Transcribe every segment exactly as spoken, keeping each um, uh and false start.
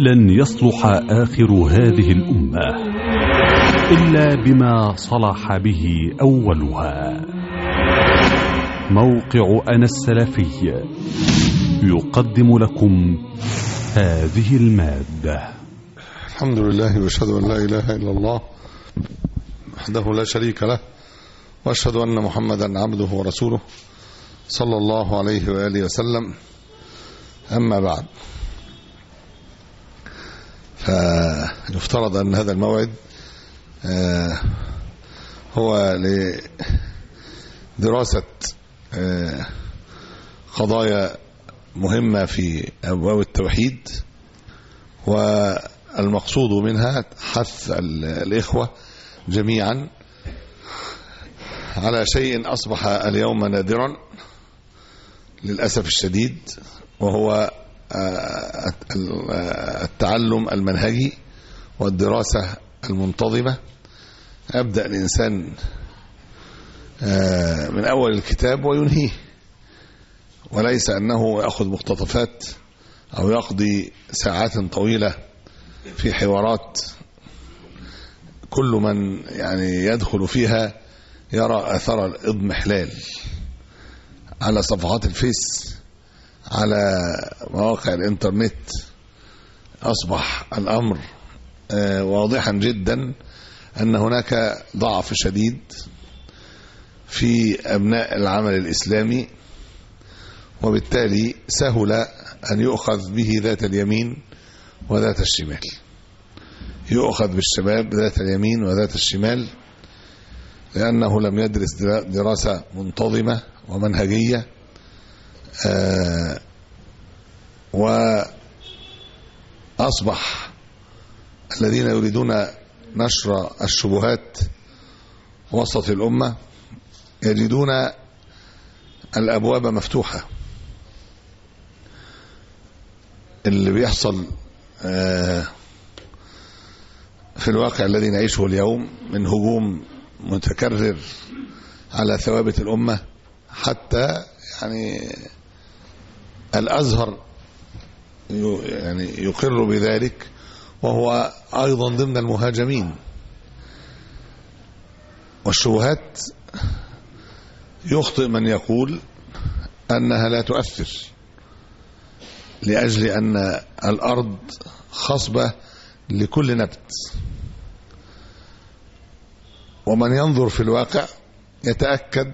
لن يصلح آخر هذه الأمة إلا بما صلح به أولها. موقع أنا السلفي يقدم لكم هذه المادة. الحمد لله وأشهد أن لا إله إلا الله وحده لا شريك له، وأشهد أن محمدا عبده ورسوله صلى الله عليه وآله وسلم. أما بعد، فيفترض أن هذا الموعد هو لدراسة قضايا مهمة في أبواب التوحيد، والمقصود منها حث الإخوة جميعا على شيء أصبح اليوم نادرا للأسف الشديد، وهو التعلم المنهجي والدراسة المنتظمة. أبدأ الإنسان من أول الكتاب وينهيه، وليس أنه يأخذ مقتطفات أو يقضي ساعات طويلة في حوارات كل من يعني يدخل فيها يرى أثر الإضمحلال على صفحات الفيس، على مواقع الإنترنت. أصبح الأمر واضحا جدا أن هناك ضعف شديد في أبناء العمل الإسلامي، وبالتالي سهل أن يؤخذ به ذات اليمين وذات الشمال. يؤخذ بالشباب ذات اليمين وذات الشمال لأنه لم يدرس دراسة منتظمة ومنهجية، آه وأصبح الذين يريدون نشر الشبهات وسط الأمة يجدون الأبواب مفتوحة. اللي بيحصل آه في الواقع الذي نعيشه اليوم من هجوم متكرر على ثوابت الأمة، حتى يعني الأزهر يعني يقر بذلك، وهو أيضا ضمن المهاجمين. والشبهات يخطئ من يقول أنها لا تؤثر، لأجل أن الأرض خصبة لكل نبت، ومن ينظر في الواقع يتأكد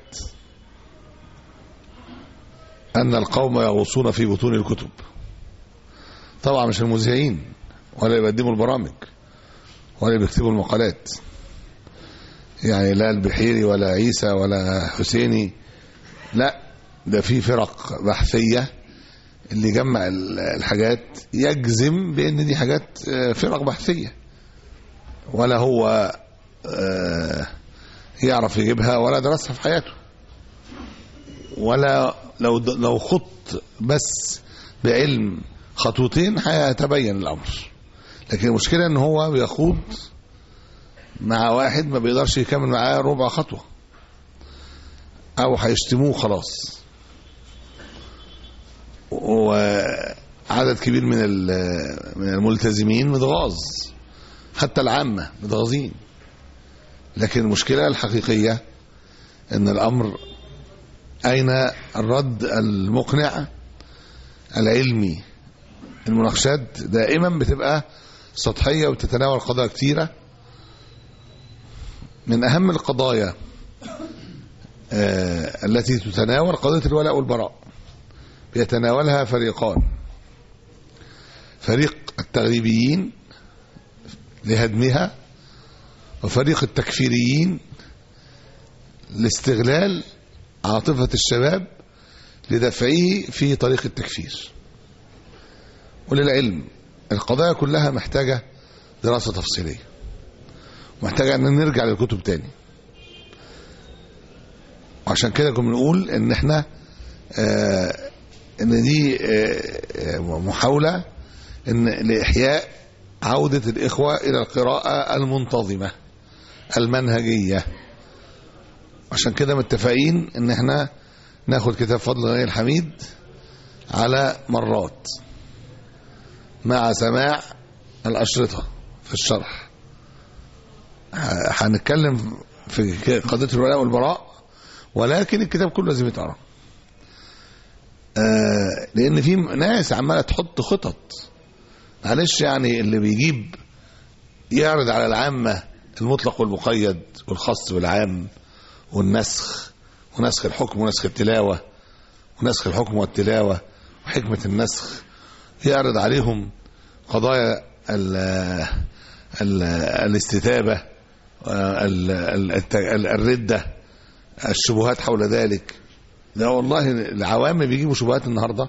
أن القوم يغوصون في بطون الكتب. طبعا مش المذيعين ولا يقدموا البرامج ولا بيكتبوا المقالات، يعني لا البحيري ولا عيسى ولا حسيني، لا، ده في فرق بحثية اللي جمع الحاجات يجزم بأن دي حاجات فرق بحثية، ولا هو يعرف يجيبها ولا درسها في حياته، ولا لو لو خط بس بعلم خطوتين هيتبين الأمر. لكن المشكلة ان هو بيخوض مع واحد ما بيقدرش يكمل معاه ربع خطوة، او هيشتموه خلاص. وعدد كبير من من الملتزمين متغاظ، حتى العامة متغاظين. لكن المشكلة الحقيقية ان الامر اين الرد المقنع العلمي؟ المناقشات دائما بتبقى سطحية وتتناول قضايا كتيرة. من أهم القضايا آه التي تتناول قضية الولاء والبراء، بيتناولها فريقان: فريق التغريبيين لهدمها، وفريق التكفيريين لاستغلال عاطفة الشباب لدفعه في طريق التكفير. وللعلم القضايا كلها محتاجة دراسة تفصيلية، محتاجة أن نرجع للكتب تاني. وعشان كده كنا بنقول ان احنا آه ان دي آه محاولة ان لإحياء عودة الإخوة إلى القراءة المنتظمة المنهجية. عشان كده متفقين ان احنا ناخد كتاب فضل غني الحميد على مرات، مع سماع الأشرطة في الشرح. هنتكلم في قضية الولاء والبراء، ولكن الكتاب كله لازم يتقرا، آه لأن في ناس عمالة تحط خطط. معلش يعني اللي بيجيب يعرض على العامة المطلق والمقيد والخاص بالعام والنسخ ونسخ الحكم ونسخ التلاوة ونسخ الحكم والتلاوة وحكمة النسخ، يعرض عليهم قضايا ال ال الاستتابة، الردة، الشبهات حول ذلك. لا والله العوام بيجيبوا شبهات النهاردة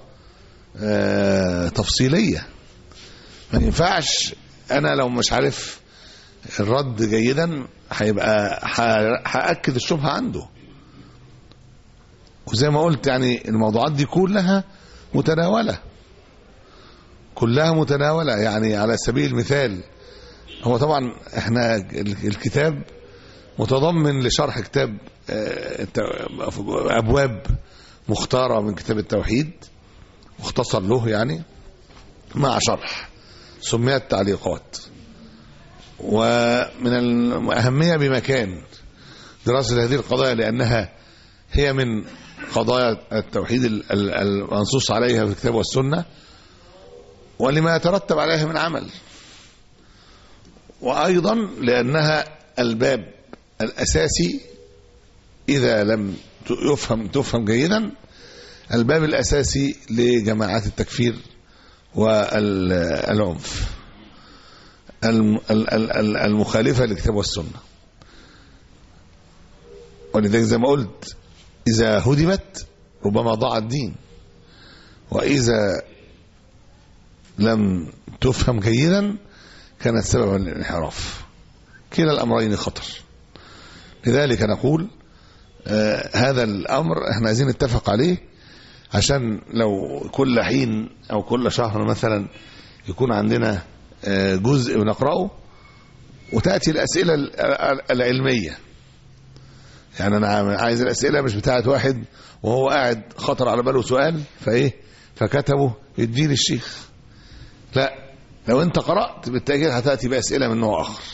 تفصيلية، ما ينفعش. أنا لو مش عارف الرد جيدا هيبقى هأكد الشبهة عنده. وزي ما قلت يعني الموضوعات دي كلها متناولة، كلها متناولة. يعني على سبيل المثال، هو طبعا احنا الكتاب متضمن لشرح كتاب أبواب مختارة من كتاب التوحيد، مختصر له يعني، مع شرح سميت تعليقات. ومن الأهمية بمكان دراسة هذه القضايا، لأنها هي من قضايا التوحيد المنصوص عليها في الكتاب والسنة، ولما يترتب عليها من عمل. وأيضا لأنها الباب الأساسي، إذا لم يفهم تفهم جيدا، الباب الأساسي لجماعات التكفير والعنف المخالفة للكتاب والسنة. ولذلك زي ما قلت، إذا هدمت ربما ضاع الدين، وإذا لم تفهم جيدا كانت سببا للانحراف. كلا الأمرين خطر. لذلك نقول آه هذا الأمر احنا عايزين نتفق عليه، عشان لو كل حين أو كل شهر مثلا يكون عندنا آه جزء بنقرأه، وتأتي الأسئلة العلمية. يعني أنا عايز الأسئلة مش بتاعت واحد وهو قاعد خطر على باله سؤال فإيه فكتبه يديه للشيخ. لا، لو أنت قرأت بالتأكيد هتأتي بأسئلة من نوع آخر،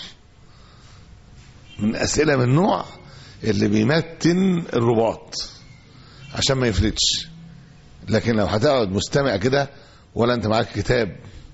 من أسئلة من نوع اللي بيمتن الرباط عشان ما يفلتش. لكن لو هتقعد مستمع كده، ولا أنت معاك كتاب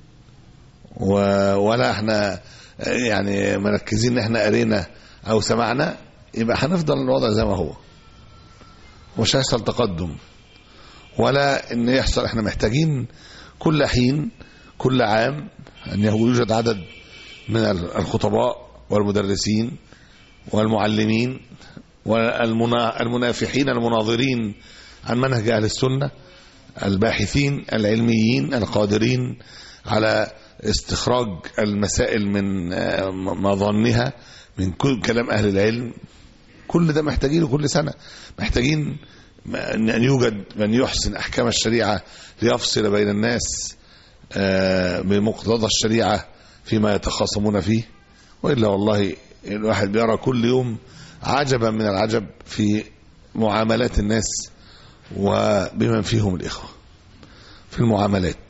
ولا احنا يعني مركزين ان احنا قرينا او سمعنا، يبقى هنفضل الوضع زي ما هو، مش هيحصل تقدم ولا ان يحصل. احنا محتاجين كل حين كل عام ان يوجد عدد من الخطباء والمدرسين والمعلمين والمنافحين المناظرين عن منهج اهل السنة، الباحثين العلميين القادرين على استخراج المسائل من مظانها من كل كلام أهل العلم. كل ده محتاجينه كل سنة. محتاجين أن يوجد من يحسن أحكام الشريعة ليفصل بين الناس بمقتضى الشريعة فيما يتخاصمون فيه. وإلا والله الواحد بيرى كل يوم عجبا من العجب في معاملات الناس وبمن فيهم الإخوة في المعاملات.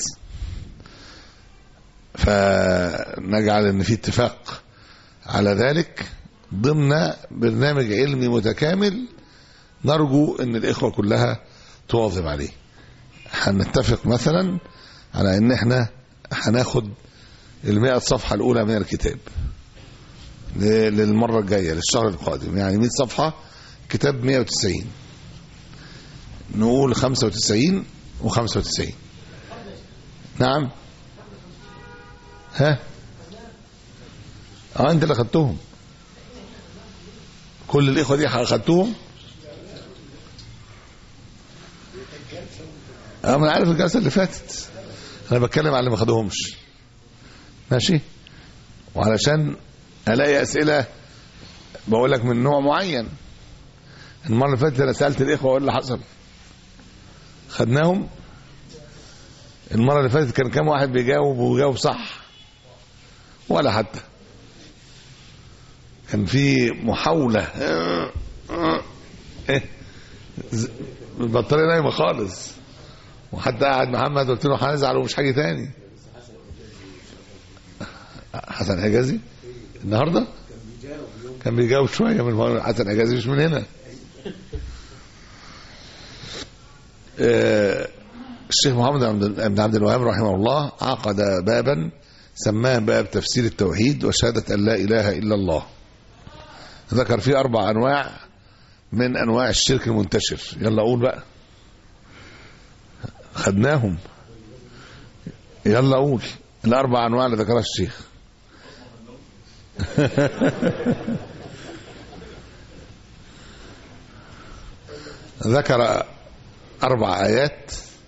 فنجعل ان في اتفاق على ذلك ضمن برنامج علمي متكامل، نرجو ان الاخوة كلها تواظب عليه. هنتفق مثلا على ان احنا هناخد المائة صفحة الاولى من الكتاب للمرة الجاية للشهر القادم، يعني مئة صفحة كتاب مئة وتسعين، نقول خمسة وتسعين وخمسة وتسعين. نعم، ها اه انت اللي خدتهم، كل الاخوه دي خدتهم. اه انا عارف الجلسه اللي فاتت، انا بتكلم على اللي ما خدوهمش. ماشي، وعلشان الاقي اسئله بقول لك من نوع معين. المره اللي فاتت انا سالت الاخوه وايه اللي حصل، خدناهم. المره اللي فاتت كان كام واحد بيجاوب ويجاوب صح؟ ولا حتى. كان في محاولة ايه البطارية نايمة خالص، وحتى قاعد محمد قلت له هنزعل ومش حاجة تاني. حسن حجازي النهارده كان بيجاوب شويه من حسن حجازي مش من هنا. آه الشيخ محمد بن عبد الوهاب رحمه الله عقد بابا سماه باب تفسير التوحيد وشهادة أن لا إله إلا الله. ذكر فيه أربع أنواع من أنواع الشرك المنتشر. يلا قول بقى، خدناهم. يلا قول الأربع أنواع اللي ذكرها الشيخ. ذكر أربع آيات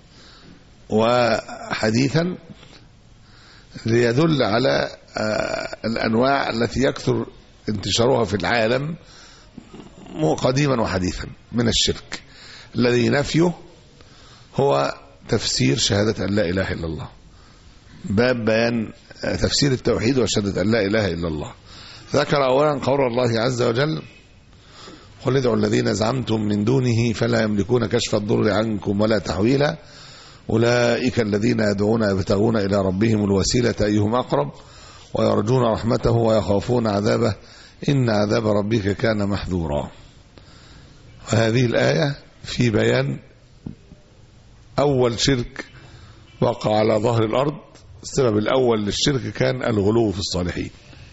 وحديثا ليدل على الأنواع التي يكثر انتشارها في العالم قديما وحديثا من الشرك، الذي نفيه هو تفسير شهادة أن لا إله إلا الله. باب بيان تفسير التوحيد وشهادة أن لا إله إلا الله. ذكر أولا قول الله عز وجل: قل ادعوا الذين زعمتم من دونه فلا يملكون كشف الضر عنكم ولا تحويلا أولئك الذين يدعون يبتغون إلى ربهم الوسيلة أيهم أقرب ويرجون رحمته ويخافون عذابه إن عذاب ربك كان محذورا. وهذه الآية في بيان أول شرك وقع على ظهر الأرض. السبب الأول للشرك كان الغلو في الصالحين.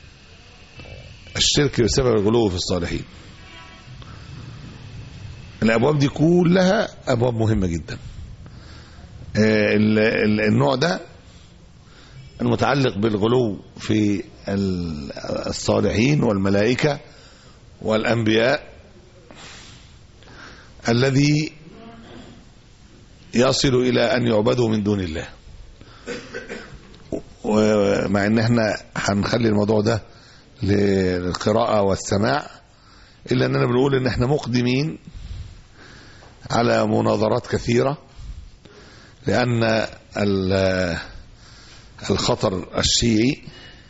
الشرك بسبب الغلو في الصالحين. الأبواب دي كلها أبواب مهمة جدا. النوع ده المتعلق بالغلو في الصالحين والملائكة والأنبياء الذي يصل إلى أن يعبدوا من دون الله. ومع ان احنا هنخلي الموضوع ده للقراءة والسماع، إلا أننا بنقول ان احنا مقدمين على مناظرات كثيرة، لأن الخطر الشيعي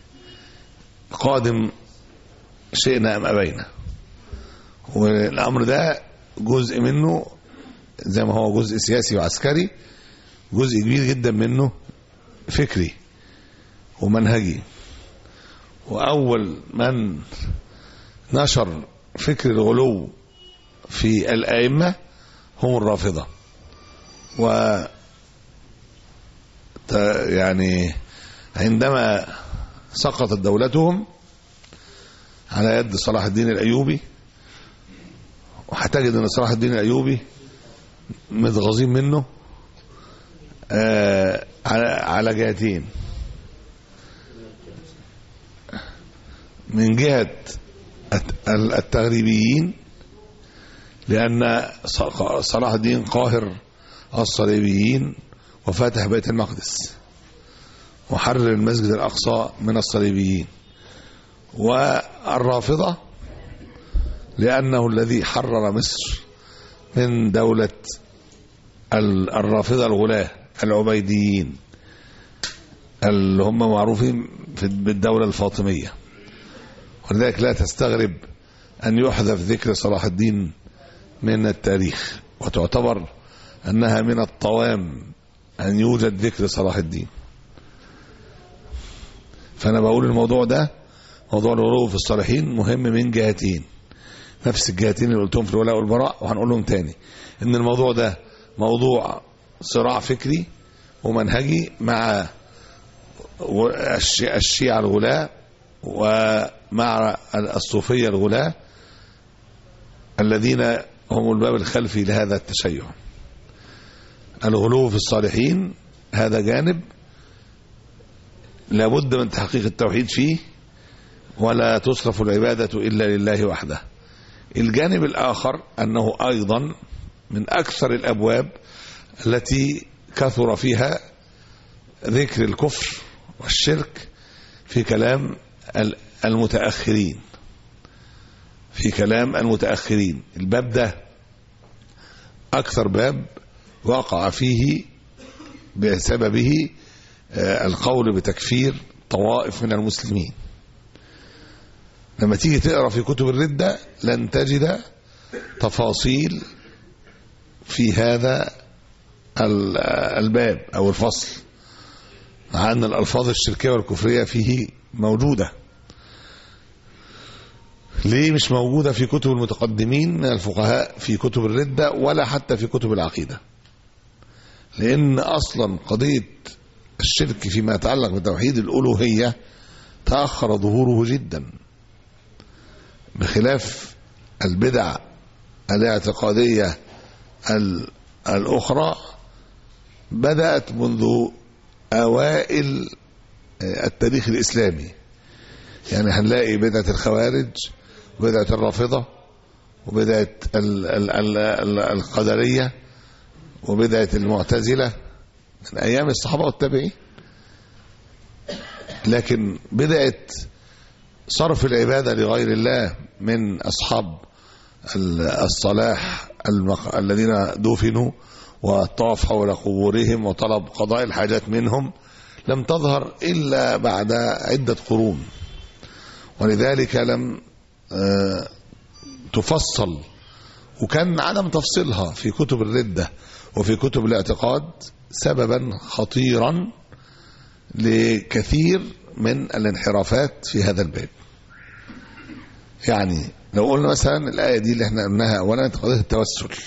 قادم شئنا أم أبينا، والأمر ده جزء منه زي ما هو جزء سياسي وعسكري، جزء كبير جدا منه فكري ومنهجي. وأول من نشر فكر الغلو في الأئمة هم الرافضة. و يعني عندما سقطت دولتهم على يد صلاح الدين الأيوبي، وهتجد أن صلاح الدين الأيوبي متغاظين منه آه على جهتين. من جهة التغريبيين، لأن صلاح الدين قاهر الصليبيين وفتح بيت المقدس وحرر المسجد الأقصى من الصليبيين. والرافضة لأنه الذي حرر مصر من دولة الرافضة الغلاة العبيديين اللي هم معروفين بالدولة الفاطمية. ولذلك لا تستغرب أن يحذف ذكر صلاح الدين من التاريخ، وتعتبر أنها من الطوام أن يوجد ذكر صلاح الدين. فأنا بقول الموضوع ده موضوع الغلو في الصالحين مهم من جهتين، نفس الجهتين اللي قلتهم في الولاء والبراء، وهنقول لهم تاني إن الموضوع ده موضوع صراع فكري ومنهجي مع الشيعة الغلاة ومع الصوفية الغلاة الذين هم الباب الخلفي لهذا التشيع. الغلو في الصالحين هذا جانب لابد من تحقيق التوحيد فيه، ولا تصرف العبادة إلا لله وحده. الجانب الآخر أنه أيضا من أكثر الأبواب التي كثر فيها ذكر الكفر والشرك في كلام المتأخرين في كلام المتأخرين. الباب ده أكثر باب وقع فيه بسببه القول بتكفير طوائف من المسلمين. لما تيجي تقرأ في كتب الردة لن تجد تفاصيل في هذا الباب أو الفصل، مع أن الألفاظ الشركية والكفرية فيه موجودة. ليه مش موجودة في كتب المتقدمين من الفقهاء في كتب الردة ولا حتى في كتب العقيدة؟ لأن أصلا قضية الشرك فيما يتعلق بتوحيد الألوهية تأخر ظهوره جدا، بخلاف البدع الاعتقادية الأخرى بدأت منذ أوائل التاريخ الإسلامي. يعني هنلاقي بدعة الخوارج وبدعة الرافضة وبدعة القدرية وبدعة المعتزلة من أيام الصحابة والتابعين. لكن بدعة صرف العبادة لغير الله من أصحاب الصلاح الذين دفنوا والطواف حول قبورهم وطلب قضاء الحاجات منهم لم تظهر إلا بعد عدة قرون، ولذلك لم تفصل، وكان عدم تفصيلها في كتب الردة وفي كتب الاعتقاد سببا خطيرا لكثير من الانحرافات في هذا الباب. يعني لو قلنا مثلا الآية دي اللي احنا قلناها أولا قضية التوسل،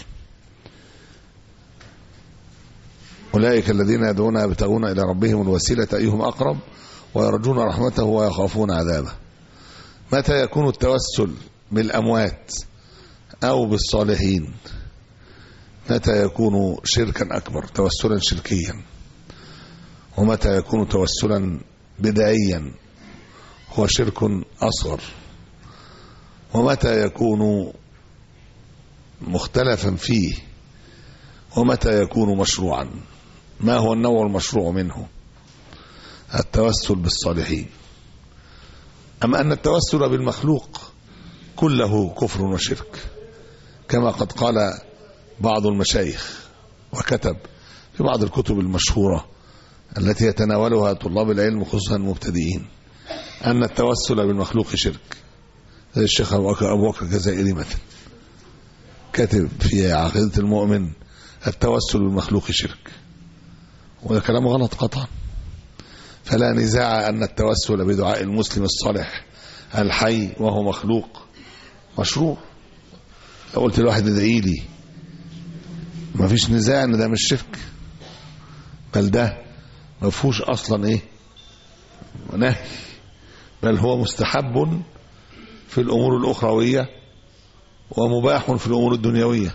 أولئك الذين يدعون يبتغون إلى ربهم الوسيلة أيهم أقرب ويرجون رحمته ويخافون عذابه. متى يكون التوسل بالأموات أو بالصالحين؟ متى يكون شركا أكبر توسلا شركيا؟ ومتى يكون توسلا بدعيا هو شرك أصغر؟ ومتى يكون مختلفا فيه؟ ومتى يكون مشروعا؟ ما هو النوع المشروع منه؟ التوسل بالصالحين. أما أن التوسل بالمخلوق كله كفر وشرك، كما قد قال بعض المشايخ وكتب في بعض الكتب المشهورة التي يتناولها طلاب العلم خصوصا المبتدئين أن التوسل بالمخلوق شرك. زي الشيخ أبو بكر الجزائري مثلا كتب في عقيدة المؤمن التوسل بالمخلوق شرك، وده كلام غلط قطعا. فلا نزاع أن التوسل بدعاء المسلم الصالح الحي وهو مخلوق مشروع. لو قلت لواحد ادعي لي ما فيش نزاع ان ده مش شرك، بل ده ما فيهوش اصلا ايه نهي، بل هو مستحب في الامور الاخرويه ومباح في الامور الدنيويه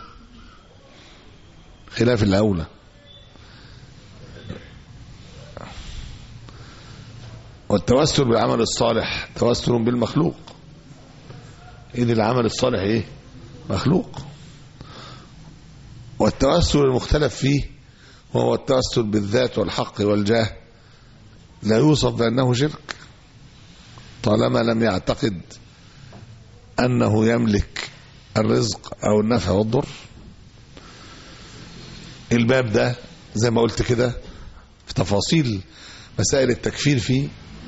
خلاف الاولى. والتوسل بالعمل الصالح توسل بالمخلوق، إذ العمل الصالح ايه مخلوق. والتوسل المختلف فيه وهو التوسل بالذات والحق والجاه لا يوصف بأنه شرك طالما لم يعتقد أنه يملك الرزق أو النفع والضر. الباب ده زي ما قلت كده في تفاصيل مسائل التكفير فيه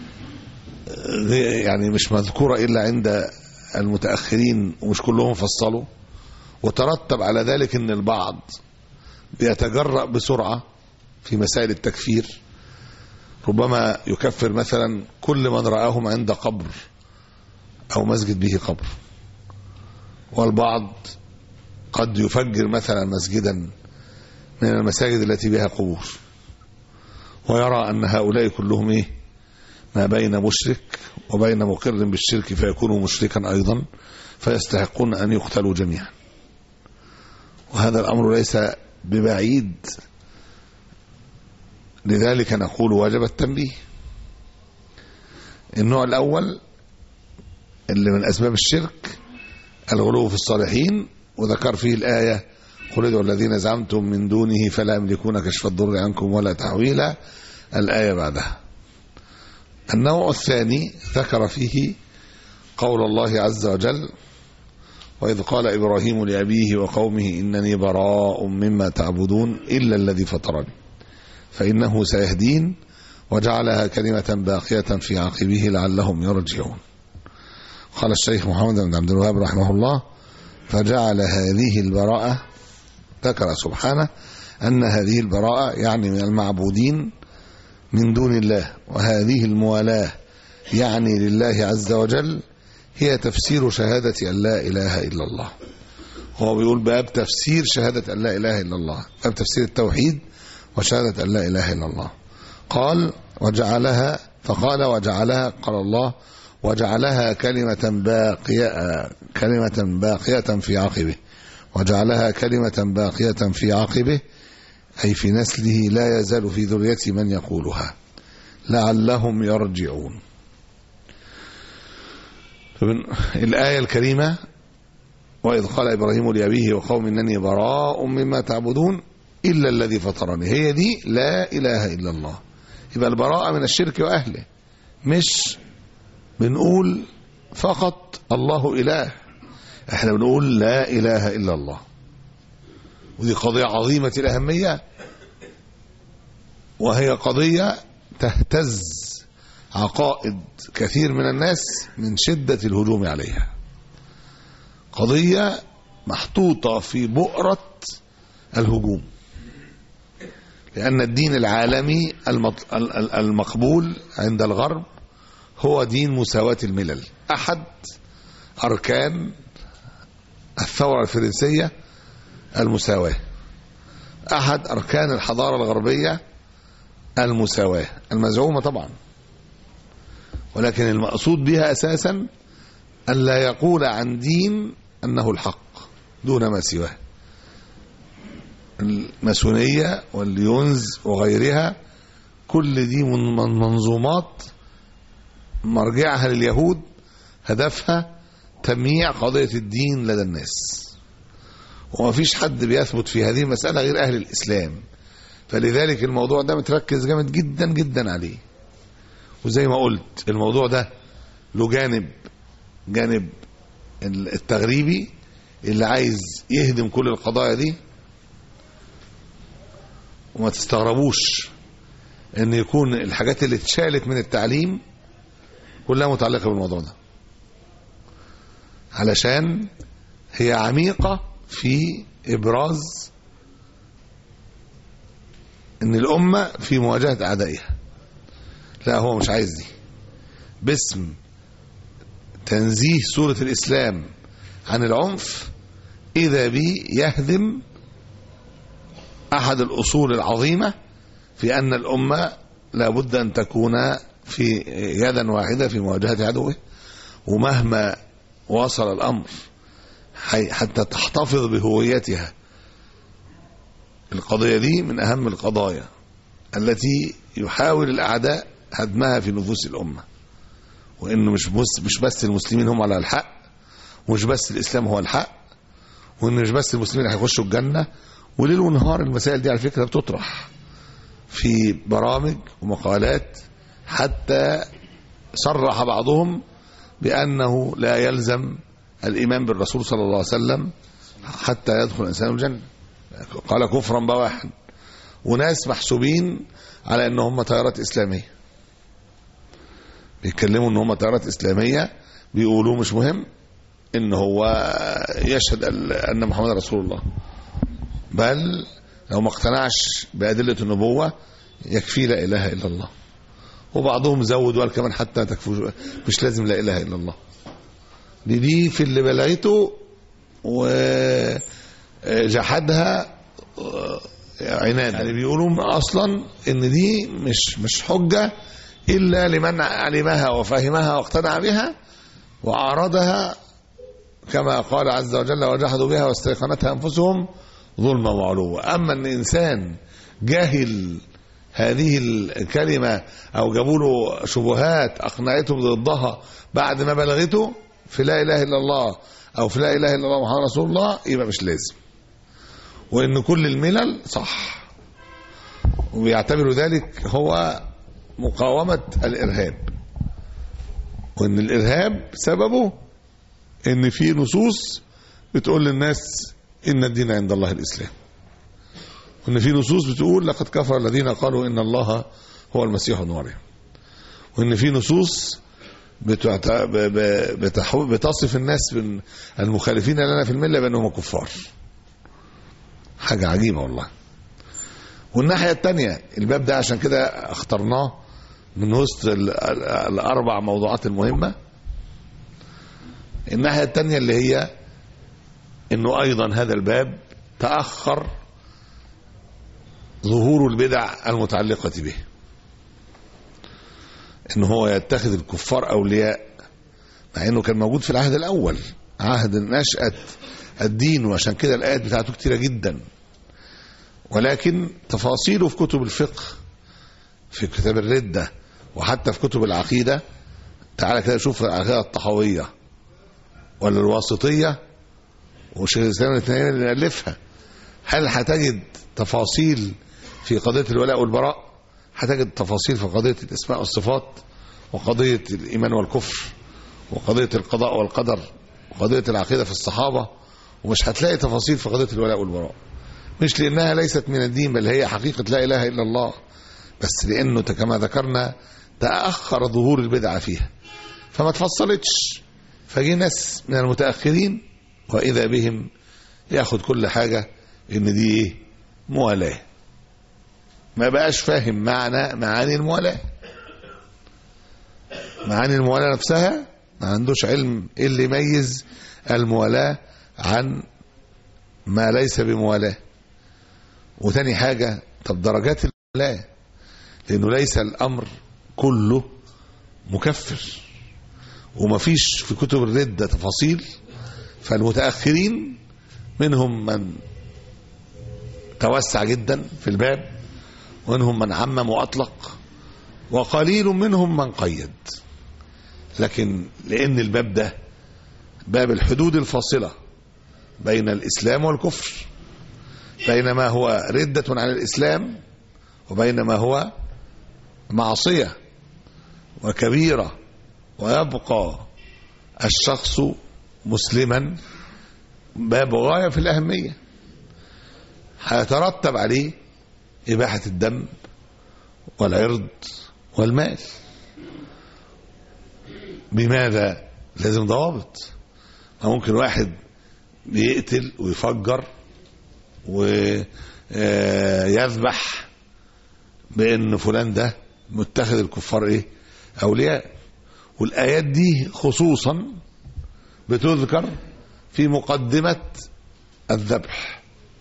يعني مش مذكورة إلا عند المتأخرين ومش كلهم فصلوا، وترتب على ذلك ان البعض بيتجرأ بسرعة في مسائل التكفير، ربما يكفر مثلا كل من رآهم عند قبر او مسجد به قبر، والبعض قد يفجر مثلا مسجدا من المساجد التي بها قبور ويرى ان هؤلاء كلهم ايه ما بين مشرك وبين مقر بالشرك فيكونوا مشركا ايضا فيستحقون ان يقتلوا جميعا. وهذا الأمر ليس ببعيد، لذلك نقول واجب التنبيه. النوع الأول اللي من أسباب الشرك الغلو في الصالحين، وذكر فيه الآية قل ادعوا الذين زعمتم من دونه فلا يملكون كشف الضر عنكم ولا تحويلا، الآية بعدها. النوع الثاني ذكر فيه قول الله عز وجل وإذ قال إبراهيم لأبيه وقومه إنني براء مما تعبدون إلا الذي فطرني فإنه سيهدين وجعلها كلمة باقية في عقبه لعلهم يرجعون. قال الشيخ محمد بن عبد الوهاب رحمه الله فجعل هذه البراءة، ذكر سبحانه أن هذه البراءة يعني من المعبودين من دون الله، وهذه الموالاة يعني لله عز وجل هي تفسير شهادة أن لا إله إلا الله. هو بيقول باب تفسير شهادة أن لا إله إلا الله، باب تفسير التوحيد وشهادة أن لا إله إلا الله. قال وجعلها، فقال وجعلها، قال الله وجعلها كلمة باقية كلمة باقية في عقبه، وجعلها كلمة باقية في عقبه أي في نسله لا يزال في ذريته من يقولها لعلهم يرجعون. الآية الكريمة وإذ قال إبراهيم لأبيه وقوم إنني براء مما تعبدون إلا الذي فطرني، هي دي لا إله إلا الله. يبقى البراءة من الشرك وأهله، مش بنقول فقط الله إله، احنا بنقول لا إله إلا الله. ودي قضية عظيمة الأهمية، وهي قضية تهتز عقائد كثير من الناس من شدة الهجوم عليها. قضية محطوطة في بؤرة الهجوم، لأن الدين العالمي المقبول عند الغرب هو دين مساواة الملل. أحد أركان الثورة الفرنسية المساواة، أحد أركان الحضارة الغربية المساواة المزعومة طبعا، ولكن المقصود بها أساسا ألا يقول عن دين أنه الحق دون ما سواه. الماسونية والليونز وغيرها كل دي من منظومات مرجعها لليهود، هدفها تمييع قضية الدين لدى الناس، وما فيش حد بيثبت في هذه المسألة غير أهل الإسلام. فلذلك الموضوع ده متركز جامد جدا جدا عليه. وزي ما قلت الموضوع ده له جانب جانب التغريبي اللي عايز يهدم كل القضايا دي، وما تستغربوش ان يكون الحاجات اللي اتشالت من التعليم كلها متعلقة بالموضوع ده، علشان هي عميقة في إبراز ان الأمة في مواجهة أعدائها. لا، هو مش عايز دي، باسم تنزيه سورة الإسلام عن العنف إذا بي يهدم أحد الأصول العظيمة في أن الأمة لابد أن تكون في يدا واحدة في مواجهة عدوه، ومهما وصل الأمر حتى تحتفظ بهويتها. القضية دي من أهم القضايا التي يحاول الأعداء هدمها في نفوس الأمة، وإنه مش بس مش بس المسلمين هم على الحق، ومش بس الإسلام هو الحق، وإنه مش بس المسلمين هيخشوا الجنة. وليل ونهار المسائل دي على فكرة بتطرح في برامج ومقالات، حتى صرح بعضهم بأنه لا يلزم الإيمان بالرسول صلى الله عليه وسلم حتى يدخل الإنسان الجنة. قال كفرا بواحا. وناس محسوبين على ان هم تيارات اسلاميه، بيتكلموا ان هم تيارات اسلاميه، بيقولوا مش مهم ان هو يشهد ان محمد رسول الله، بل لو ما اقتنعش بادله النبوه يكفي لا اله الا الله. وبعضهم زود وقال كمان حتى تكفوا مش لازم لا اله الا الله. دي دي في اللي بلغته وجحدها عناد. يعني بيقولوا اصلا ان دي مش مش حجه الا لمن علمها وفهمها واقتنع بها وعارضها، كما قال عز وجل وجحدوا بها واستيقنتها انفسهم ظلما وعلوا. اما ان انسان جاهل هذه الكلمه او جابوا له شبهات اقنعته ضدها بعد ما بلغته في لا اله الا الله او في لا اله الا الله محمد رسول الله، يبقى مش لازم. وان كل الملل صح، ويعتبروا ذلك هو مقاومة الارهاب، وان الارهاب سببه ان في نصوص بتقول للناس ان الدين عند الله الاسلام، وان في نصوص بتقول لقد كفر الذين قالوا ان الله هو المسيح ابن مريم، وان في نصوص بتصف الناس المخالفين لنا في المله بانهم كفار. حاجة عجيبة والله. والناحية التانية الباب ده عشان كده اخترناه من وسط الأربع موضوعات المهمة. الناحية الثانية اللي هي إنه أيضا هذا الباب تأخر ظهور البدع المتعلقة به، إنه هو يتخذ الكفار أولياء، مع إنه كان موجود في العهد الأول، عهد نشأة الدين، وعشان كده الآيات بتاعته كتيرة جدا، ولكن تفاصيله في كتب الفقه، في كتاب الردة، وحتى في كتب العقيدة. تعالى كده شوف العقيدة الطحاوية ولا الواسطية وشيخ الإسلام الاثنين اللي ألفها، هل هتجد تفاصيل في قضية الولاء والبراء؟ هتجد تفاصيل في قضية الأسماء والصفات، وقضية الإيمان والكفر، وقضية القضاء والقدر، وقضية العقيدة في الصحابة، ومش هتلاقي تفاصيل في قضية الولاء والبراء. مش لأنها ليست من الدين، بل هي حقيقة لا إله إلا الله، بس لأنه كما ذكرنا تأخر ظهور البدعة فيها فما تفصلتش، فجي ناس من المتأخرين وإذا بهم ياخد كل حاجة إن دي إيه؟ موالاة. ما بقاش فاهم معنى معاني الموالاة، معاني الموالاة نفسها ما عندوش علم إيه اللي يميز الموالاة عن ما ليس بموالاة. وتاني حاجة، طب درجات الموالاة، لأنه ليس الأمر كله مكفر، ومفيش في كتب الردة تفاصيل، فالمتأخرين منهم من توسع جدا في الباب، ومنهم من عمم وأطلق، وقليل منهم من قيد. لكن لأن الباب ده باب الحدود الفاصلة بين الإسلام والكفر، بين ما هو ردة عن الإسلام وبين ما هو معصية وكبيرة، ويبقى الشخص مسلما، باب غاية في الأهمية، هيترتب عليه إباحة الدم والعرض والمال. بماذا؟ لازم ضوابط. ممكن واحد بيقتل ويفجر ويذبح بأن فلان ده متخذ الكفار ايه؟ أولياء. والآيات دي خصوصا بتذكر في مقدمة الذبح،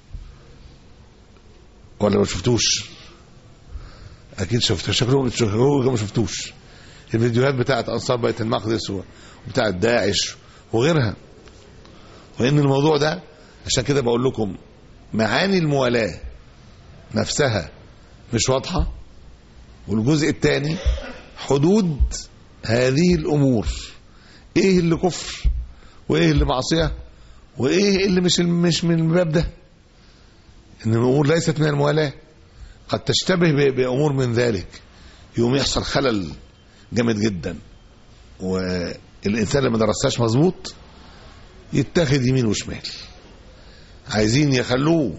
ولا ما شفتوش؟ أكيد شفتوش، شكلكم ما شفتوش الفيديوهات بتاعت أنصار بيت المقدس وبتاعت داعش وغيرها. وإن الموضوع ده عشان كده بقول لكم معاني الموالاة نفسها مش واضحة، والجزء الثاني حدود هذه الأمور، إيه اللي كفر وإيه اللي معصية وإيه اللي مش مش من الباب ده. إن الأمور ليست من الموالاة، قد تشتبه بأمور من ذلك، يوم يحصل خلل جامد جدا، والإنسان اللي ما درسهاش مظبوط يتخذ يمين وشمال. عايزين يخلوه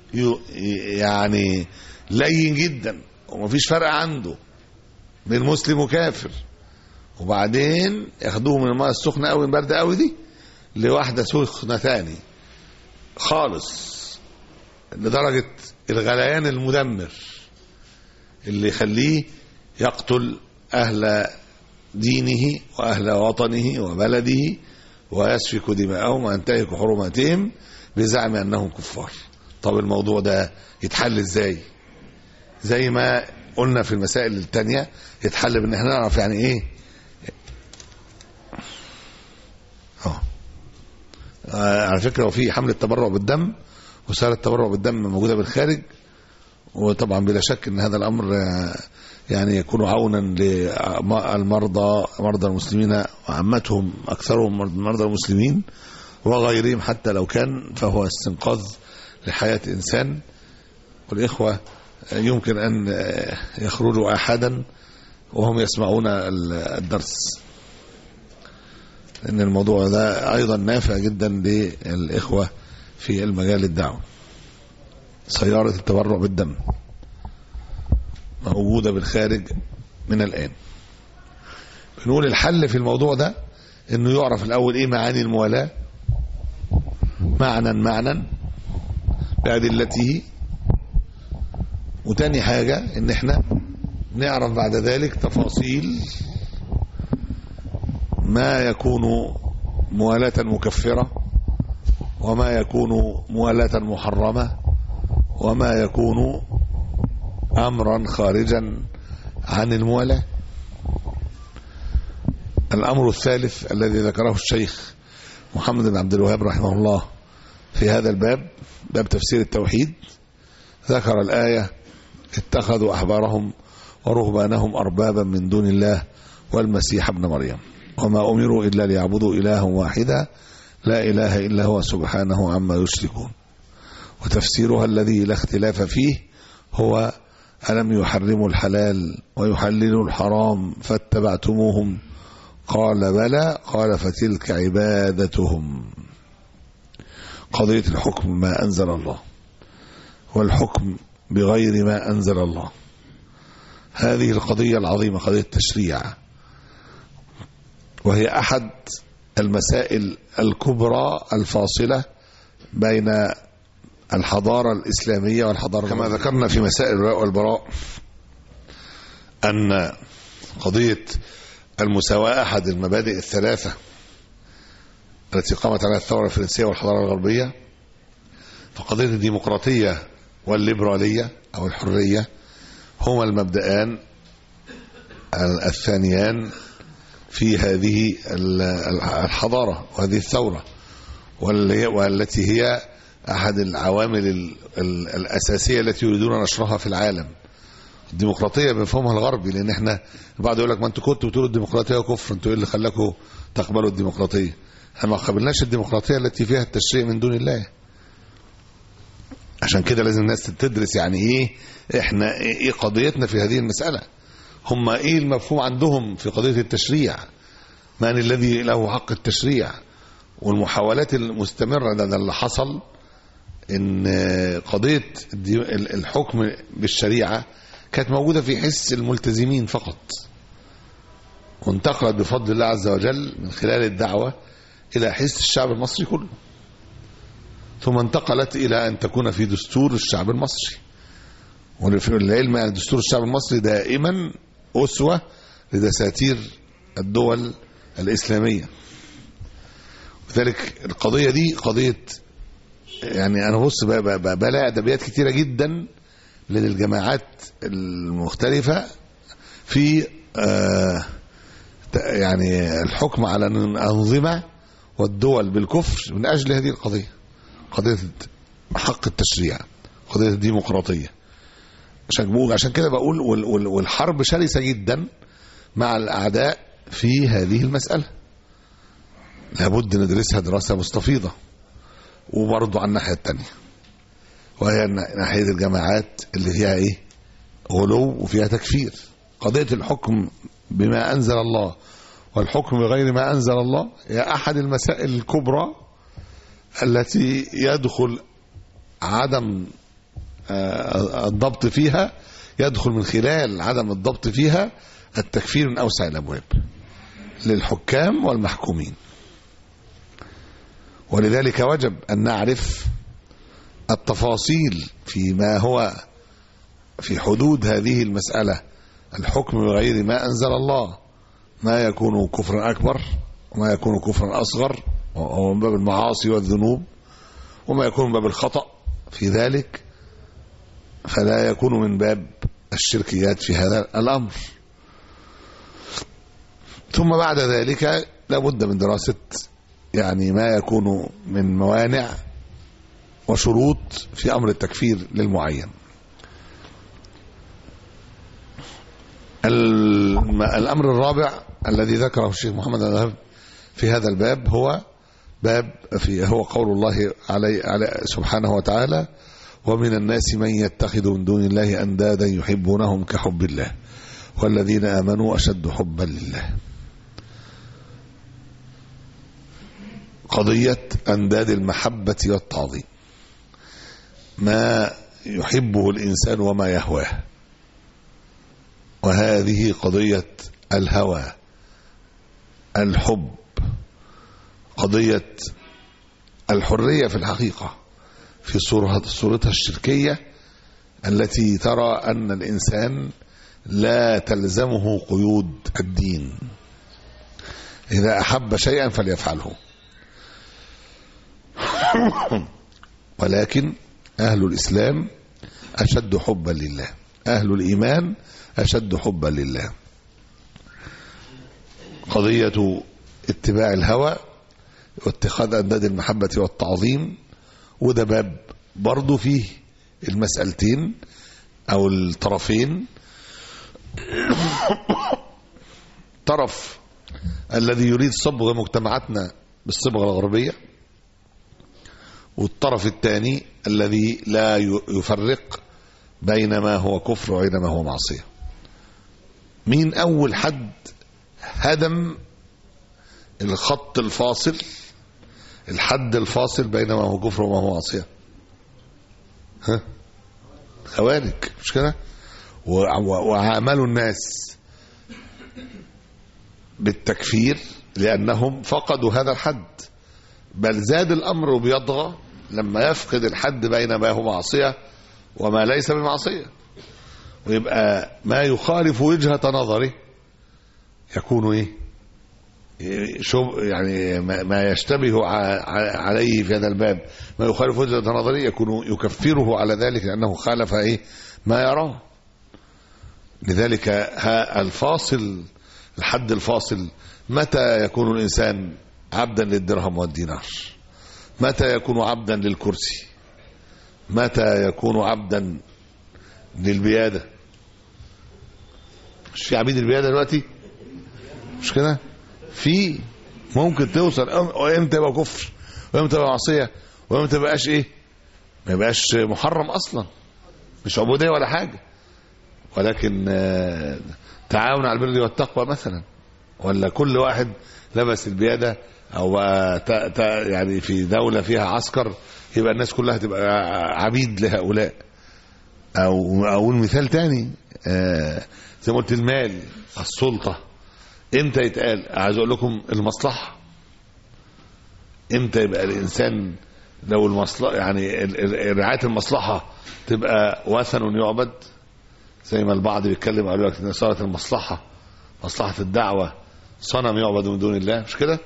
يعني لين جدا ومفيش فرق عنده بين مسلم وكافر، وبعدين ياخدوه من الماء السخنة قوي الباردة قوي دي لواحدة سخنة ثاني خالص، لدرجة الغليان المدمر اللي يخليه يقتل أهل دينه وأهل وطنه وبلده ويسفك دماءهم وينتهك حرماتهم بزعم أنهم كفار. طب الموضوع ده يتحل ازاي؟ زي ما قلنا في المسائل التانية، يتحل بان احنا نعرف يعني ايه اه على فكرة. وفي حملة تبرع بالدم وسارة التبرع بالدم موجودة بالخارج، وطبعا بلا شك ان هذا الامر يعني يكون عونا للمرضى، مرضى المسلمين وعامتهم اكثرهم مرضى المسلمين وغيرهم، حتى لو كان فهو استنقاذ لحياة إنسان. والإخوة يمكن أن يخرجوا أحدا وهم يسمعون الدرس، لأن الموضوع ده أيضا نافع جدا للإخوة في المجال الدعوي. سيارة التبرع بالدم موجودة بالخارج من الآن. بنقول الحل في الموضوع ده أنه يعرف الأول إيه معاني الموالاة معنى معنى بأدلته، وتاني حاجة ان احنا نعرف بعد ذلك تفاصيل ما يكون موالاة مكفرة، وما يكون موالاة محرمة، وما يكون أمرا خارجا عن الموالاة. الأمر الثالث الذي ذكره الشيخ محمد بن عبد الوهاب رحمه الله في هذا الباب، باب تفسير التوحيد، ذكر الآية: اتخذوا أحبارهم ورهبانهم أربابا من دون الله والمسيح ابن مريم وما أمروا إلا ليعبدوا إلها واحدا لا إله إلا هو سبحانه عما يشركون. وتفسيرها الذي لا اختلاف فيه هو: ألم يحرموا الحلال ويحللوا الحرام فاتبعتموهم؟ قال بلى. قال فتلك عبادتهم. قضية الحكم ما أنزل الله والحكم بغير ما أنزل الله، هذه القضية العظيمة، قضية التشريع، وهي أحد المسائل الكبرى الفاصلة بين الحضارة الإسلامية والحضارة، كما ذكرنا في مسائل الولاء والبراء أن قضية المساواة أحد المبادئ الثلاثة التي قامت عليها الثورة الفرنسية والحضارة الغربية. فقضية الديمقراطية والليبرالية أو الحرية هما المبدأان الثانيان في هذه الحضارة وهذه الثورة، والتي هي أحد العوامل الأساسية التي يريدون نشرها في العالم. الديمقراطية بمفهومها الغربي، لأن احنا البعض يقول لك: ما انتوا كنتوا بتقولوا الديمقراطية كفر، انتوا ايه اللي خلاكم تقبلوا الديمقراطية؟ احنا ما قبلناش الديمقراطية التي فيها التشريع من دون الله. عشان كده لازم الناس تدرس يعني ايه احنا ايه قضيتنا في هذه المسألة، هم ايه المفهوم عندهم في قضية التشريع، من الذي له حق التشريع. والمحاولات المستمرة ده اللي حصل، ان قضية الحكم بالشريعة كانت موجودة في حس الملتزمين فقط، وانتقلت بفضل الله عز وجل من خلال الدعوة إلى حس الشعب المصري كله، ثم انتقلت إلى أن تكون في دستور الشعب المصري. والعلم أن دستور الشعب المصري دائما أسوة لدساتير الدول الإسلامية. وذلك القضية دي قضية، يعني أنا بص بلاقي أدبيات كتيرة جدا للجماعات المختلفة في آه يعني الحكم على الأنظمة والدول بالكفر من أجل هذه القضية، قضية حق التشريع، قضية الديمقراطية. عشان عشان كده بقول والحرب شرسة جدا مع الأعداء في هذه المسألة، لابد ندرسها دراسة مستفيضة. وبرضو على الناحية التانية، وهي ناحية الجماعات اللي فيها ايه غلو وفيها تكفير. قضية الحكم بما أنزل الله والحكم بغير ما أنزل الله هي أحد المسائل الكبرى التي يدخل عدم الضبط فيها، يدخل من خلال عدم الضبط فيها التكفير من أوسع الأبواب للحكام والمحكومين. ولذلك وجب أن نعرف التفاصيل فيما هو في حدود هذه المسألة، الحكم بغير ما أنزل الله، ما يكون كفرا أكبر وما يكون كفرا أصغر، وهو من باب المعاصي والذنوب، وما يكون من باب الخطأ في ذلك، فلا يكون من باب الشركيات في هذا الأمر. ثم بعد ذلك لابد من دراسة يعني ما يكون من موانع وشروط في أمر التكفير للمعين. الأمر الرابع الذي ذكره الشيخ محمد الوهاب في هذا الباب هو باب في هو قول الله عليه علي سبحانه وتعالى: ومن الناس من يتخذ من دون الله أندادا يحبونهم كحب الله والذين آمنوا أشد حبا لله. قضية أنداد المحبة والتعظيم، ما يحبه الإنسان وما يهواه، وهذه قضية الهوى، الحب، قضية الحرية في الحقيقة في صورتها الشركية التي ترى أن الإنسان لا تلزمه قيود الدين، إذا أحب شيئا فليفعله. ولكن أهل الإسلام أشد حبا لله، أهل الإيمان أشد حبا لله. قضية اتباع الهوى واتخاذ أنداد المحبة والتعظيم، وده باب برضو فيه المسألتين أو الطرفين. طرف الذي يريد صبغ مجتمعاتنا بالصبغة الغربية، والطرف الثاني الذي لا يفرق بين ما هو كفر وبين ما هو معصية. مين أول حد هدم الخط الفاصل، الحد الفاصل بين ما هو كفر وما هو معصية؟ ها؟ خوارج، مش كده؟ وعاملوا الناس بالتكفير لأنهم فقدوا هذا الحد، بل زاد الأمر بيطغى لما يفقد الحد بين ما هو معصية وما ليس بمعصية، ويبقى ما يخالف وجهة نظره يكون ايه؟ يعني ما يشتبه عليه في هذا الباب، ما يخالف وجهة نظره يكون يكفره على ذلك لأنه خالف ايه؟ ما يراه. لذلك الفاصل، الحد الفاصل، متى يكون الإنسان عبدا للدرهم والدينار؟ متى يكون عبدا للكرسي؟ متى يكون عبدا للبيادة؟ مش في عبيد البيادة دلوقتي؟ مش كده؟ في ممكن توصل وامتى يبقى كفر وامتى يبقى معصية وامتى ما يبقاش ايه؟ ما يبقاش محرم اصلا، مش عبودية ولا حاجة، ولكن تعاون على البر والتقوى مثلا، ولا كل واحد لبس البيادة او يعني في دولة فيها عسكر يبقى الناس كلها تبقى عبيد لهؤلاء. او اقول مثال تاني، زي ما قلت المال، السلطة، امتى يتقال؟ عايز اقول لكم المصلحة، امتى يبقى الانسان لو المصلحة يعني رعاية المصلحة تبقى وثن يعبد، زي ما البعض بيتكلم قالوا لك ان صارت المصلحة، مصلحة الدعوة، صنم يعبد من دون الله، مش كده؟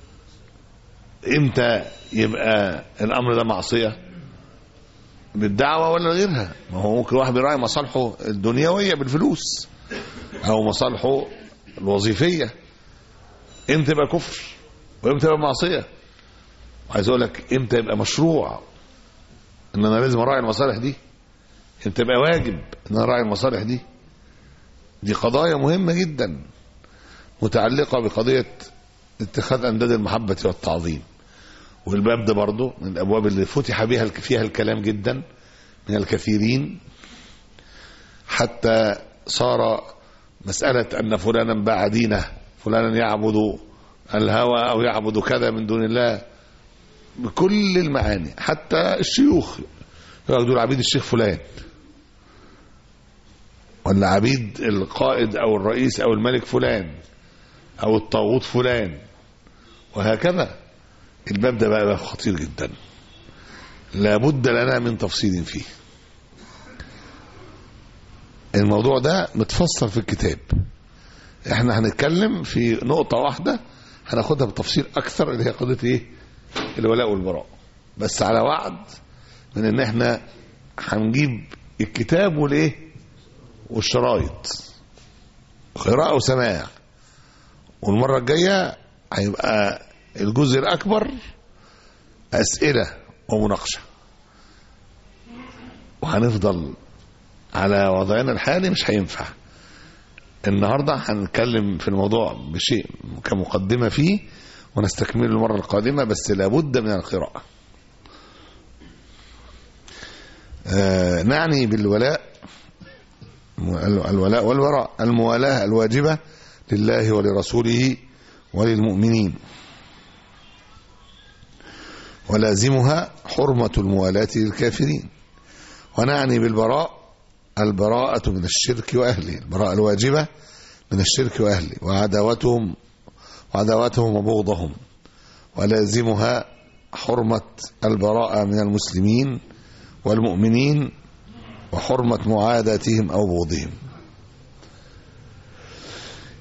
امتى يبقى الامر ده معصية؟ بالدعوة ولا غيرها؟ ما هو ممكن واحد بيراعي مصالحه الدنيوية بالفلوس او مصالحه الوظيفية، امتى يبقى كفر وامتى يبقى معصية؟ وعايز اقول لك امتى يبقى مشروع ان انا لازم اراعي المصالح دي، امتى يبقى واجب ان انا اراعي المصالح دي. دي قضايا مهمة جدا متعلقة بقضية اتخاذ أنداد المحبة والتعظيم. والباب ده برضو من الأبواب اللي فتح بها فيها الكلام جدا من الكثيرين، حتى صار مسألة أن فلانا باع دينه، فلانا يعبد الهوى أو يعبد كذا من دون الله بكل المعاني. حتى الشيوخ يقولوا عبيد الشيخ فلان، ولا عبيد القائد أو الرئيس أو الملك فلان أو الطاغوت فلان، وهكذا. الباب ده بقى خطير جدا، لابد لنا من تفصيل فيه. الموضوع ده متفصل في الكتاب، احنا هنتكلم في نقطة واحدة هناخدها بتفصيل أكثر، اللي هي قضية ايه؟ الولاء والبراء. بس على وعد من ان احنا هنجيب الكتاب والايه والشرايط، قراءة وسماع، والمرة الجاية هيبقى الجزء الأكبر أسئلة ومناقشة، وهنفضل على وضعنا الحالي مش هينفع. النهاردة هنتكلم في الموضوع بشيء كمقدمة فيه ونستكمل المرة القادمة، بس لابد من القراءة. آه نعني بالولاء الولاء والبراء الموالاة الواجبة لله ولرسوله وللمؤمنين، ولازمها حرمة الموالاة للكافرين. ونعني بالبراء البراءة من الشرك وأهله، البراءة الواجبة من الشرك وأهله وعداوتهم وعداوتهم وبغضهم، ولازمها حرمة البراءة من المسلمين والمؤمنين وحرمة معاداتهم أو بغضهم.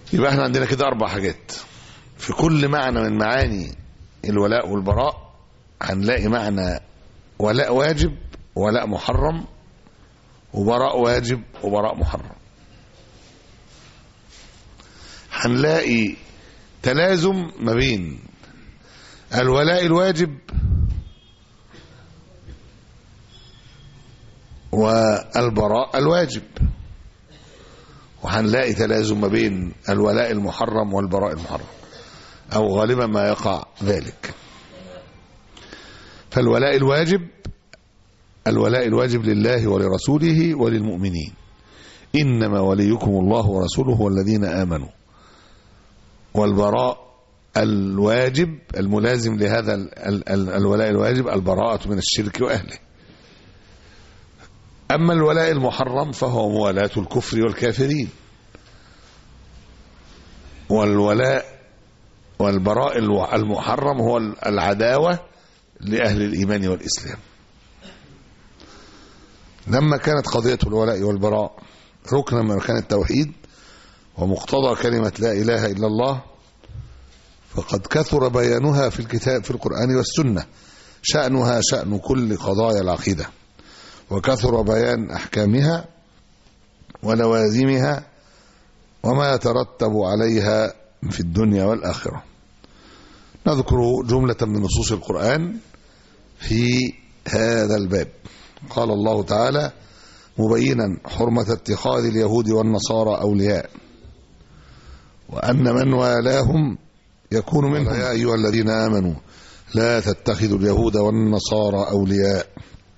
يبقى احنا عندنا كده أربع حاجات. في كل معنى من معاني الولاء والبراء هنلاقي معنى ولاء واجب، ولاء محرم، وبراء واجب، وبراء محرم. هنلاقي تلازم ما بين الولاء الواجب والبراء الواجب، وهنلاقي تلازم ما بين الولاء المحرم والبراء المحرم، أو غالبا ما يقع ذلك. فالولاء الواجب الولاء الواجب لله ولرسوله وللمؤمنين، إنما وليكم الله ورسوله والذين آمنوا. والبراء الواجب الملازم لهذا الولاء الواجب البراءة من الشرك وأهله. أما الولاء المحرم فهو موالاة الكفر والكافرين. والولاء والبراء المحرم هو العداوة لأهل الإيمان والإسلام. لما كانت قضية الولاء والبراء ركنا من أركان التوحيد ومقتضى كلمة لا إله إلا الله، فقد كثر بيانها في الكتاب في القرآن والسنة، شأنها شأن كل قضايا العقيدة، وكثر بيان أحكامها ولوازمها وما يترتب عليها في الدنيا والآخرة. نذكر جملة من نصوص القرآن في هذا الباب. قال الله تعالى مبينا حرمة اتخاذ اليهود والنصارى أولياء وأن من والاهم يكون منهم. يا أيها الذين آمنوا لا تتخذوا اليهود والنصارى أولياء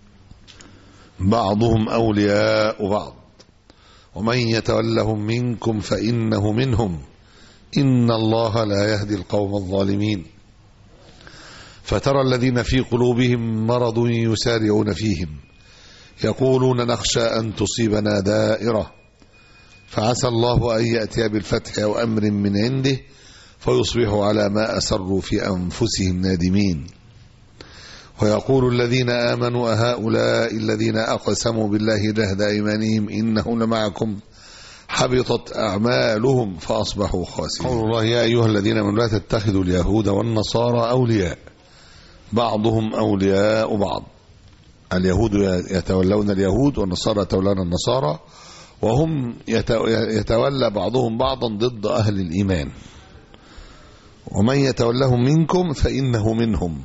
بعضهم أولياء بعض ومن يتولهم منكم فإنه منهم إن الله لا يهدي القوم الظالمين. فترى الذين في قلوبهم مرض يسارعون فيهم يقولون نخشى أن تصيبنا دائرة فعسى الله أن يأتي بالفتح أو أمر من عنده فيصبحوا على ما أسروا في أنفسهم نادمين. ويقول الذين آمنوا أهؤلاء الذين أقسموا بالله جهد أيمانهم إنهم لمعكم حبطت أعمالهم فأصبحوا خاسرين. قول الله يا أيها الذين آمنوا لا تتخذوا اليهود والنصارى أولياء بعضهم أولياء بعض. اليهود يتولون اليهود والنصارى يتولون النصارى، وهم يتولى بعضهم بعضا ضد أهل الإيمان. ومن يتولهم منكم فإنه منهم.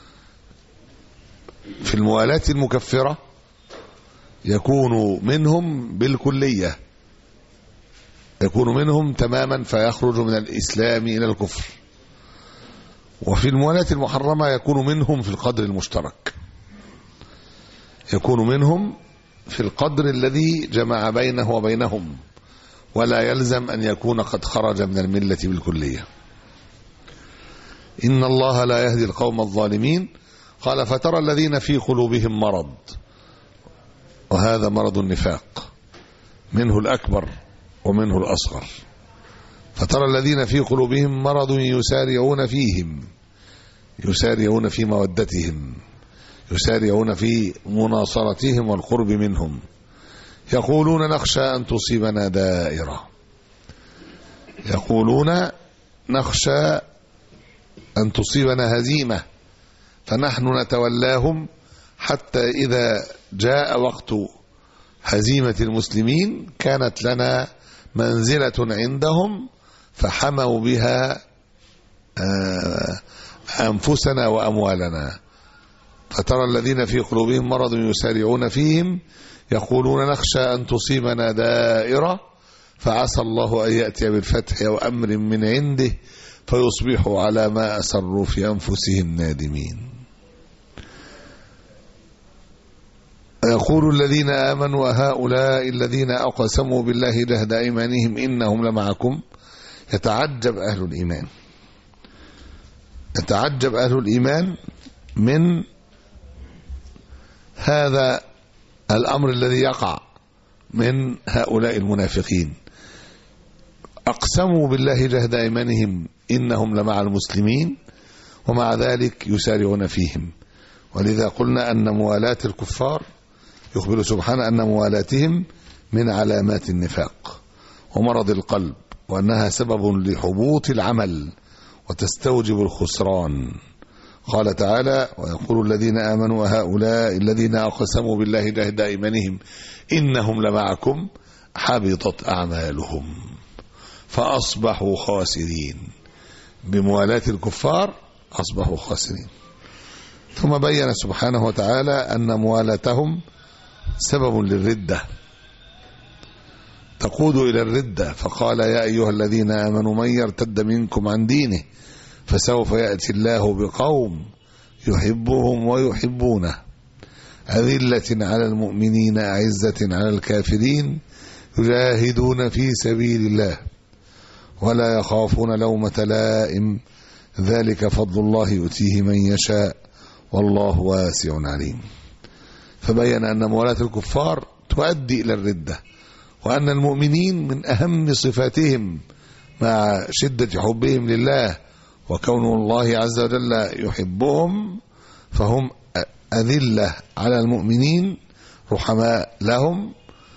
في الموالاة المكفرة يكون منهم بالكلية، يكون منهم تماما فيخرج من الإسلام إلى الكفر. وفي الموالاة المحرمة يكون منهم في القدر المشترك، يكون منهم في القدر الذي جمع بينه وبينهم، ولا يلزم أن يكون قد خرج من الملة بالكلية. إن الله لا يهدي القوم الظالمين. قال فترى الذين في قلوبهم مرض، وهذا مرض النفاق، منه الأكبر ومنه الأصغر. فترى الذين في قلوبهم مرض يسارعون فيهم، يسارعون في مودتهم، يسارعون في مناصرتهم والقرب منهم، يقولون نخشى أن تصيبنا دائرة، يقولون نخشى أن تصيبنا هزيمة فنحن نتولاهم حتى إذا جاء وقت هزيمة المسلمين كانت لنا منزلة عندهم فحموا بها أنفسنا وأموالنا. فترى الذين في قلوبهم مرض يسارعون فيهم يقولون نخشى أن تصيبنا دائرة فعسى الله أن يأتي بالفتح أو أمر من عنده فيصبحوا على ما أسروا في أنفسهم نادمين. يقول الذين آمنوا هؤلاء الذين أقسموا بالله جهد أيمانهم إنهم لمعكم. يتعجب أهل الإيمان، يتعجب أهل الإيمان من هذا الأمر الذي يقع من هؤلاء المنافقين. أقسموا بالله جهد أيمانهم إنهم لمع المسلمين ومع ذلك يسارعون فيهم. ولذا قلنا أن موالاة الكفار يخبر سبحانه أن موالاتهم من علامات النفاق ومرض القلب وأنها سبب لحبوط العمل وتستوجب الخسران. قال تعالى: ويقول الذين آمنوا هؤلاء الذين أقسموا بالله جهد أيمانهم إنهم لمعكم حبطت أعمالهم فأصبحوا خاسرين. بموالاة الكفار أصبحوا خاسرين. ثم بين سبحانه وتعالى أن موالاتهم سبب للردة، تقود إلى الردة، فقال: يا أيها الذين آمنوا من يرتد منكم عن دينه فسوف يأتي الله بقوم يحبهم ويحبونه أذلة على المؤمنين أعزة على الكافرين يجاهدون في سبيل الله ولا يخافون لومة لائم ذلك فضل الله يؤتيه من يشاء والله واسع عليم. فبين أن موالاة الكفار تؤدي إلى الردة، وأن المؤمنين من أهم صفاتهم مع شدة حبهم لله وكون الله عز وجل يحبهم فهم أذلة على المؤمنين رحماء لهم،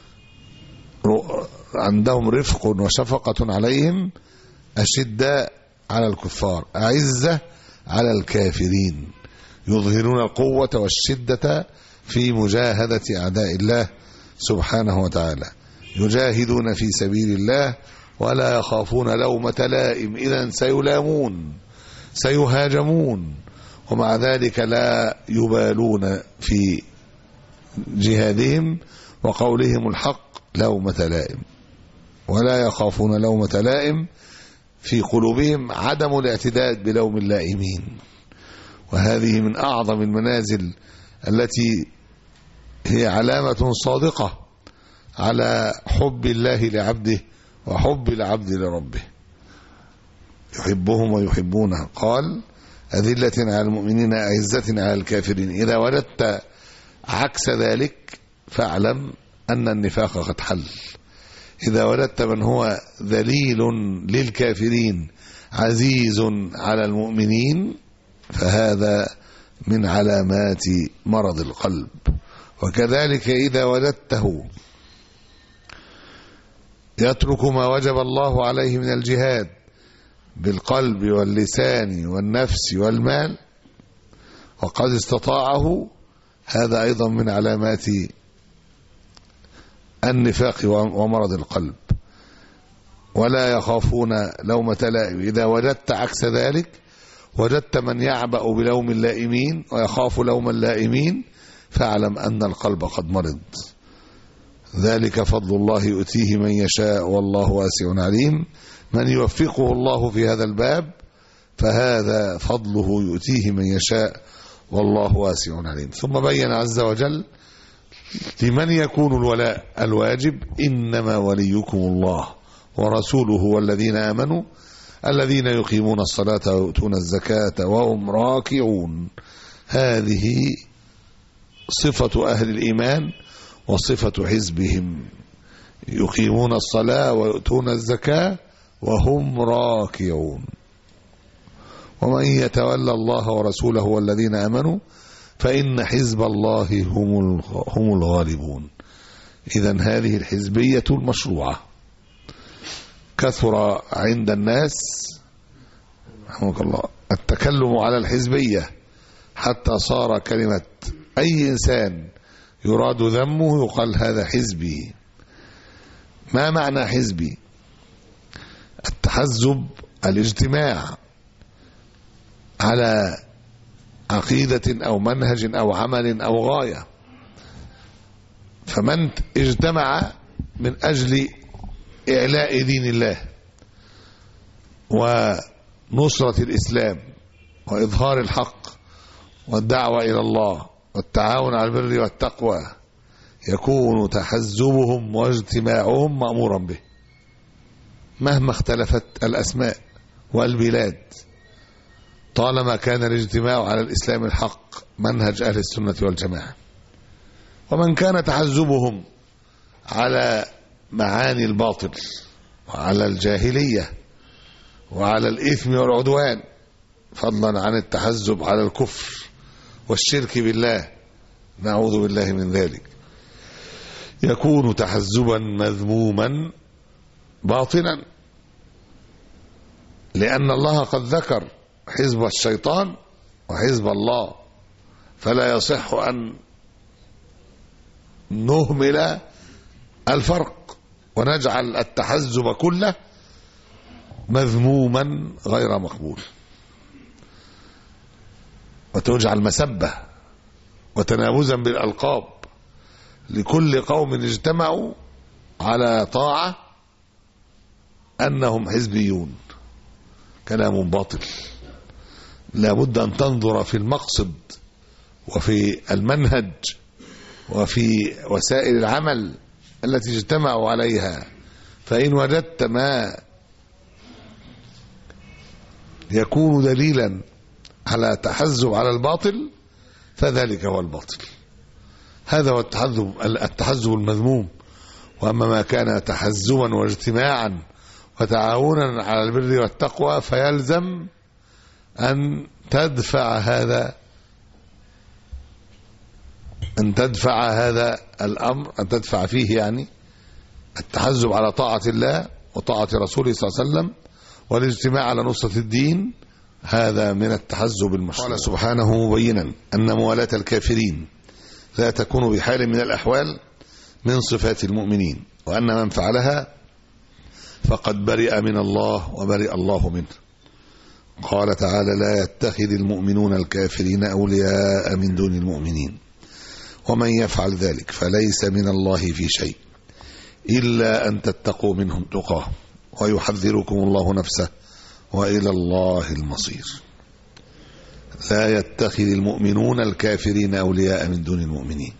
عندهم رفق وشفقة عليهم، أشداء على الكفار، أعزة على الكافرين، يظهرون القوة والشدة في مجاهدة أعداء الله سبحانه وتعالى، يجاهدون في سبيل الله ولا يخافون لومة لائم. إذن سيلامون سيهاجمون ومع ذلك لا يبالون في جهادهم وقولهم الحق لومة لائم، ولا يخافون لومة لائم، في قلوبهم عدم الاعتداد بلوم اللائمين. وهذه من أعظم المنازل التي هي علامة صادقة على حب الله لعبده وحب العبد لربه، يحبهم ويحبونه. قال: أذلة على المؤمنين أعزة على الكافرين. إذا وجدت عكس ذلك فاعلم أن النفاق قد حل. إذا وجدت من هو ذليل للكافرين عزيز على المؤمنين فهذا من علامات مرض القلب. وكذلك إذا وجدته يترك ما وجب الله عليه من الجهاد بالقلب واللسان والنفس والمال وقد استطاعه، هذا أيضا من علامات النفاق ومرض القلب. ولا يخافون لومة لائم. إذا وجدت عكس ذلك، وجدت من يعبأ بلوم اللائمين ويخاف لوم اللائمين، فاعلم أن القلب قد مرض. ذلك فضل الله يؤتيه من يشاء والله واسع عليم. من يوفقه الله في هذا الباب فهذا فضله يؤتيه من يشاء والله واسع عليم. ثم بين عز وجل لمن يكون الولاء الواجب: إنما وليكم الله ورسوله والذين آمنوا الذين يقيمون الصلاة ويؤتون الزكاة وهم راكعون. هذه صفة أهل الإيمان وصفة حزبهم، يقيمون الصلاة ويؤتون الزكاة وهم راكعون. ومن يتولى الله ورسوله والذين آمنوا فإن حزب الله هم هم الغالبون. إذن هذه الحزبية المشروعة كثر عند الناس رحمك الله التكلم على الحزبية، حتى صار كلمة أي إنسان يراد ذمه يقال هذا حزبي. ما معنى حزبي؟ التحزب الاجتماع على عقيدة أو منهج أو عمل أو غاية. فمن اجتمع من أجل إعلاء دين الله ونصرة الإسلام وإظهار الحق والدعوة إلى الله والتعاون على البر والتقوى، يكون تحزبهم واجتماعهم مأمورا به مهما اختلفت الأسماء والبلاد، طالما كان الاجتماع على الإسلام الحق منهج أهل السنة والجماعة. ومن كان تحزبهم على معاني الباطل وعلى الجاهلية وعلى الإثم والعدوان، فضلا عن التحزب على الكفر والشرك بالله، نعوذ بالله من ذلك، يكون تحزبا مذموما باطنا لأن الله قد ذكر حزب الشيطان وحزب الله، فلا يصح أن نهمل الفرق ونجعل التحزب كله مذموما غير مقبول، وتجعل مسبة وتنابزا بالألقاب لكل قوم اجتمعوا على طاعة أنهم حزبيون. كلام باطل. لا بد أن تنظر في المقصد وفي المنهج وفي وسائل العمل التي اجتمعوا عليها، فإن وجدت ما يكون دليلا على تحزب على الباطل فذلك هو الباطل. هذا هو التحزب التحزب المذموم. وأما ما كان تحزبا واجتماعا وتعاونا على البر والتقوى فيلزم أن تدفع هذا أن تدفع هذا الأمر أن تدفع فيه يعني التحزب على طاعة الله وطاعة رسوله صلى الله عليه وسلم والاجتماع على نصرة الدين. هذا من التحزب المشروع. قال سبحانه مبينا أن موالاة الكافرين لا تكون بحال من الأحوال من صفات المؤمنين، وأن من فعلها فقد برئ من الله وبرئ الله منه. قال تعالى: لا يتخذ المؤمنون الكافرين أولياء من دون المؤمنين ومن يفعل ذلك فليس من الله في شيء إلا أن تتقوا منهم تقاه ويحذركم الله نفسه وإلى الله المصير. لا يتخذ المؤمنون الكافرين أولياء من دون المؤمنين.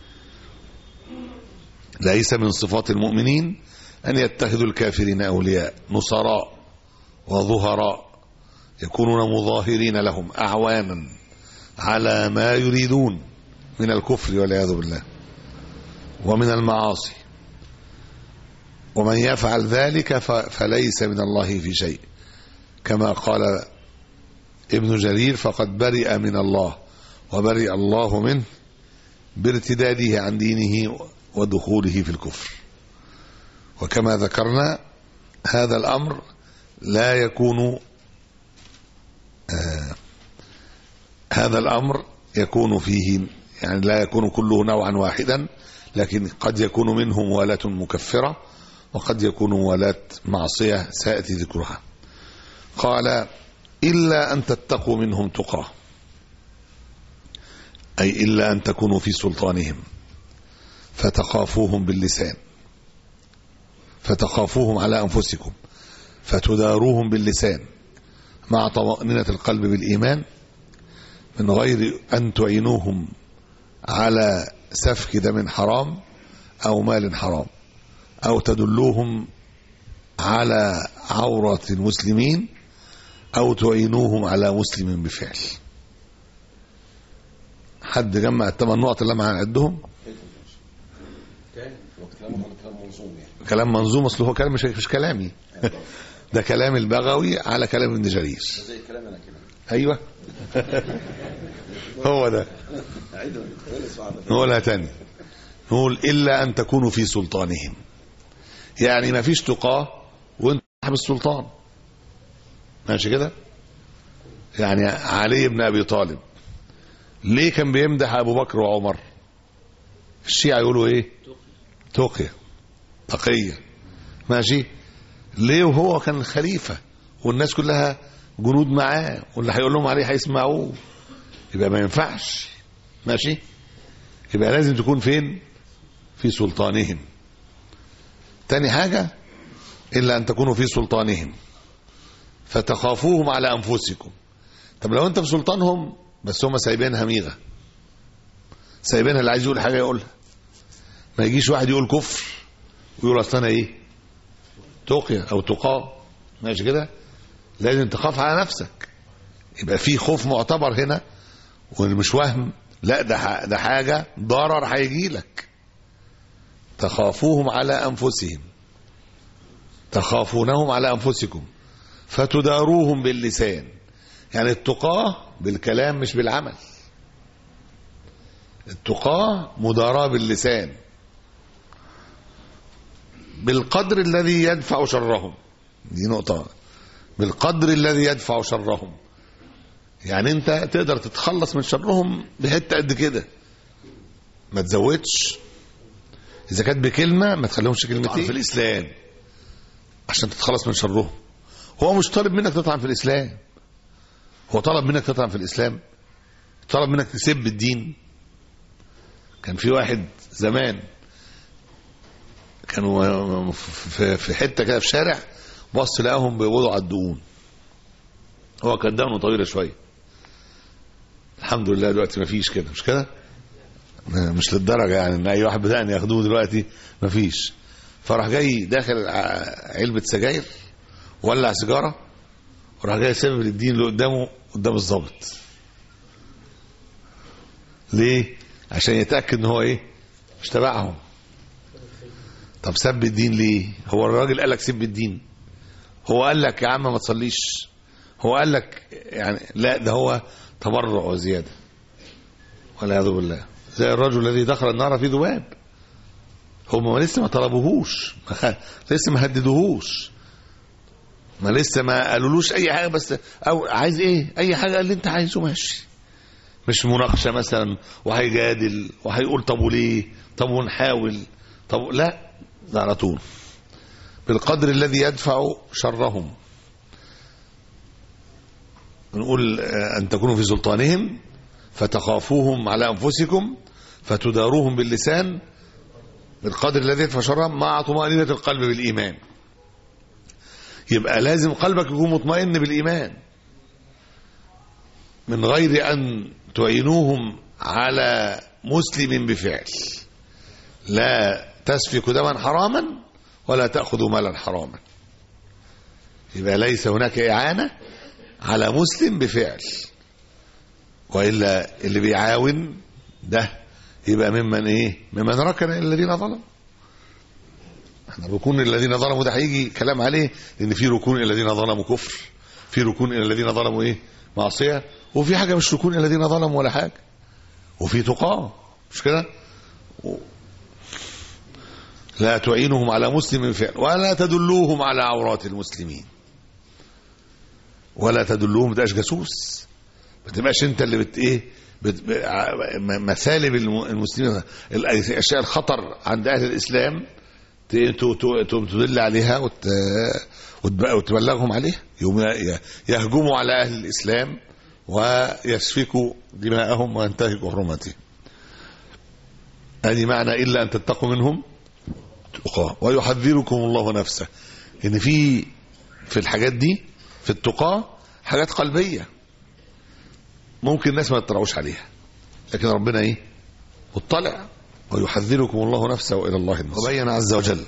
ليس من صفات المؤمنين أن يتخذوا الكافرين أولياء نصراء وظهراء يكونون مظاهرين لهم أعوانا على ما يريدون من الكفر والعياذ بالله ومن المعاصي. ومن يفعل ذلك فليس من الله في شيء، كما قال ابن جرير: فقد برئ من الله وبرئ الله منه بارتداده عن دينه ودخوله في الكفر. وكما ذكرنا هذا الأمر لا يكون آه هذا الأمر يكون فيه يعني لا يكون كله نوعا واحدا، لكن قد يكون منه موالاة مكفرة وقد يكون موالاة معصية سيأتي ذكرها. قال: إلا أن تتقوا منهم تقاه، أي إلا أن تكونوا في سلطانهم فتخافوهم باللسان فتخافوهم على أنفسكم فتداروهم باللسان مع طمأنينة القلب بالإيمان من غير أن تعينوهم على سفك دم حرام أو مال حرام أو تدلوهم على عورة المسلمين أو تعينوهم على مسلم بفعل. حد جمع الثمان نقط اللي معنا عندهم؟ كلام منظوم. اصل هو كلام مش مش كلامي ده كلام البغوي على كلام ابن جرير. زي كلام انا كده. ايوه هو ده. نقولها تاني، نقول إلا أن تكونوا في سلطانهم، يعني ما فيش تقاه وانت صاحب السلطان. ماشي كده؟ يعني علي بن أبي طالب ليه كان بيمدح أبو بكر وعمر؟ الشيعة يقولوا ايه؟ تقية تقية. ماشي؟ ليه وهو كان الخليفة والناس كلها جنود معاه واللي هيقول لهم عليه هيسمعوه؟ يبقى ما ينفعش. ماشي؟ يبقى لازم تكون فين؟ في سلطانهم. تاني حاجة: إلا أن تكونوا في سلطانهم فتخافوهم على أنفسكم. طب لو أنت في سلطانهم بس هم سايبينها ميغة، سايبينها اللي عايز يقول حاجة يقولها، ما يجيش واحد يقول كفر ويقول أصل أنا إيه؟ تقية أو تقاه. ماشي كده؟ لازم تخاف على نفسك. يبقى في خوف معتبر هنا ومش وهم، لا ده ده حاجة ضرر هيجي لك. تخافوهم على أنفسهم تخافونهم على أنفسكم فتداروهم باللسان، يعني التقاه بالكلام مش بالعمل. التقاه مداراة باللسان بالقدر الذي يدفع شرهم. دي نقطة بالقدر الذي يدفع شرهم. يعني انت تقدر تتخلص من شرهم بحته قد كده، ما تزودش. اذا كانت بكلمه ما تخليهمش كلمتين في الاسلام عشان تتخلص من شرهم. هو مش طالب منك تطعن في الاسلام، هو طلب منك تطعن في الاسلام، طلب منك تسب الدين. كان في واحد زمان كانوا في حته كده في شارع، بص لقاهم بيقبضوا على الدقون. هو كان دقنه طويله شويه، الحمد لله دلوقتي ما فيش كده، مش كده، مش للدرجه يعني ان اي واحد بدأني ياخدوه دلوقتي، ما فيش. فراح جاي داخل علبه سجاير، ولع سيجاره، وراح جاي سبب الدين اللي قدامه قدام الضابط. ليه؟ عشان يتاكد ان هو ايه، مش تبعهم. طب سب الدين ليه؟ هو الراجل قال لك سب الدين؟ هو قال لك يا عم ما تصليش؟ هو قال لك يعني لا، ده هو تبرع وزياده والعياذ بالله. زي الرجل الذي دخل النار في ذباب، هم لسه ما طلبوهوش، لسه ما هددوهوش، ما لسه ما قالولوش اي حاجه، بس او عايز ايه، اي حاجه اللي انت عايزه ماشي، مش مناقشه مثلا وهيجادل وهيقول طب وليه، طب ونحاول، طب لا، ده على طول بالقدر الذي يدفع شرهم. نقول أن تكونوا في سلطانهم فتخافوهم على أنفسكم فتداروهم باللسان بالقدر الذي يدفع شرهم مع طمأنينة القلب بالإيمان. يبقى لازم قلبك يكون مطمئن بالإيمان من غير أن تعينوهم على مسلم بفعل. لا تسفك دما حراما ولا تأخذوا مالا حراما. يبقى ليس هناك إعانة على مسلم بفعل، وإلا اللي بيعاون ده يبقى ممن إيه، ممن ركن الذين ظلموا. احنا ركون الذين ظلموا ده هيجي كلام عليه، لأن في ركون الذين ظلموا كفر، في ركون الذين ظلموا إيه، معصية، وفي حاجة مش ركون الذين ظلموا ولا حاجة، وفي تقاه، مش كده؟ لا تعينهم على مسلم بفعل ولا تدلوهم على عورات المسلمين، ولا تدلوهم، ما تبقاش جاسوس، ما تبقاش انت اللي بت ايه بت مسالب المسلمين، الاشياء الخطر عند اهل الاسلام تدل عليها وتبلغهم عليها، يوم يهجموا على اهل الاسلام ويسفكوا دماءهم وينتهكوا حرمتهم. هذه معنى الا ان تتقوا منهم تقاه ويحذركم الله نفسه. ان في في الحاجات دي في التقاه حاجات قلبيه ممكن الناس ما يطلعوش عليها، لكن ربنا ايه، مطلع. ويحذركم الله نفسه والى الله المصير. وبين عز وجل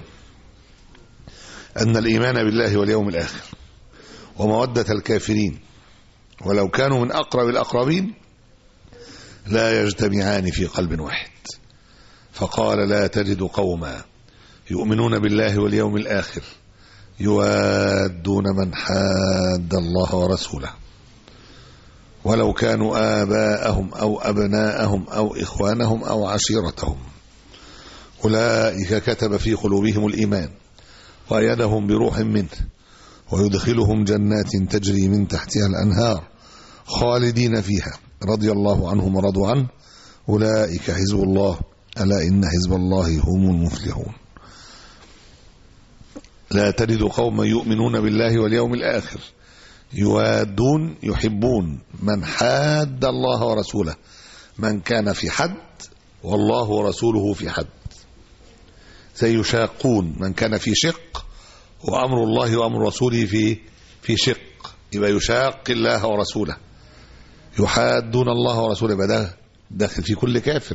ان الايمان بالله واليوم الاخر ومودة الكافرين ولو كانوا من اقرب الاقربين لا يجتمعان في قلب واحد. فقال لا تجد قوما يؤمنون بالله واليوم الآخر يوادون من حاد الله ورسوله ولو كانوا آباءهم أو أبناءهم أو إخوانهم أو عشيرتهم أولئك كتب في قلوبهم الإيمان وأيدهم بروح منه ويدخلهم جنات تجري من تحتها الأنهار خالدين فيها رضي الله عنهم ورضوا عنه أولئك حزب الله ألا إن حزب الله هم المفلحون. لا تجد قوما يؤمنون بالله واليوم الآخر يوادون يحبون من حاد الله ورسوله، من كان في حد والله ورسوله في حد، سيشاقون من كان في شق وأمر الله وأمر رسوله في في شق، يبقى يشاق الله ورسوله، يحادون الله ورسوله، يبقى ده داخل في كل كافر.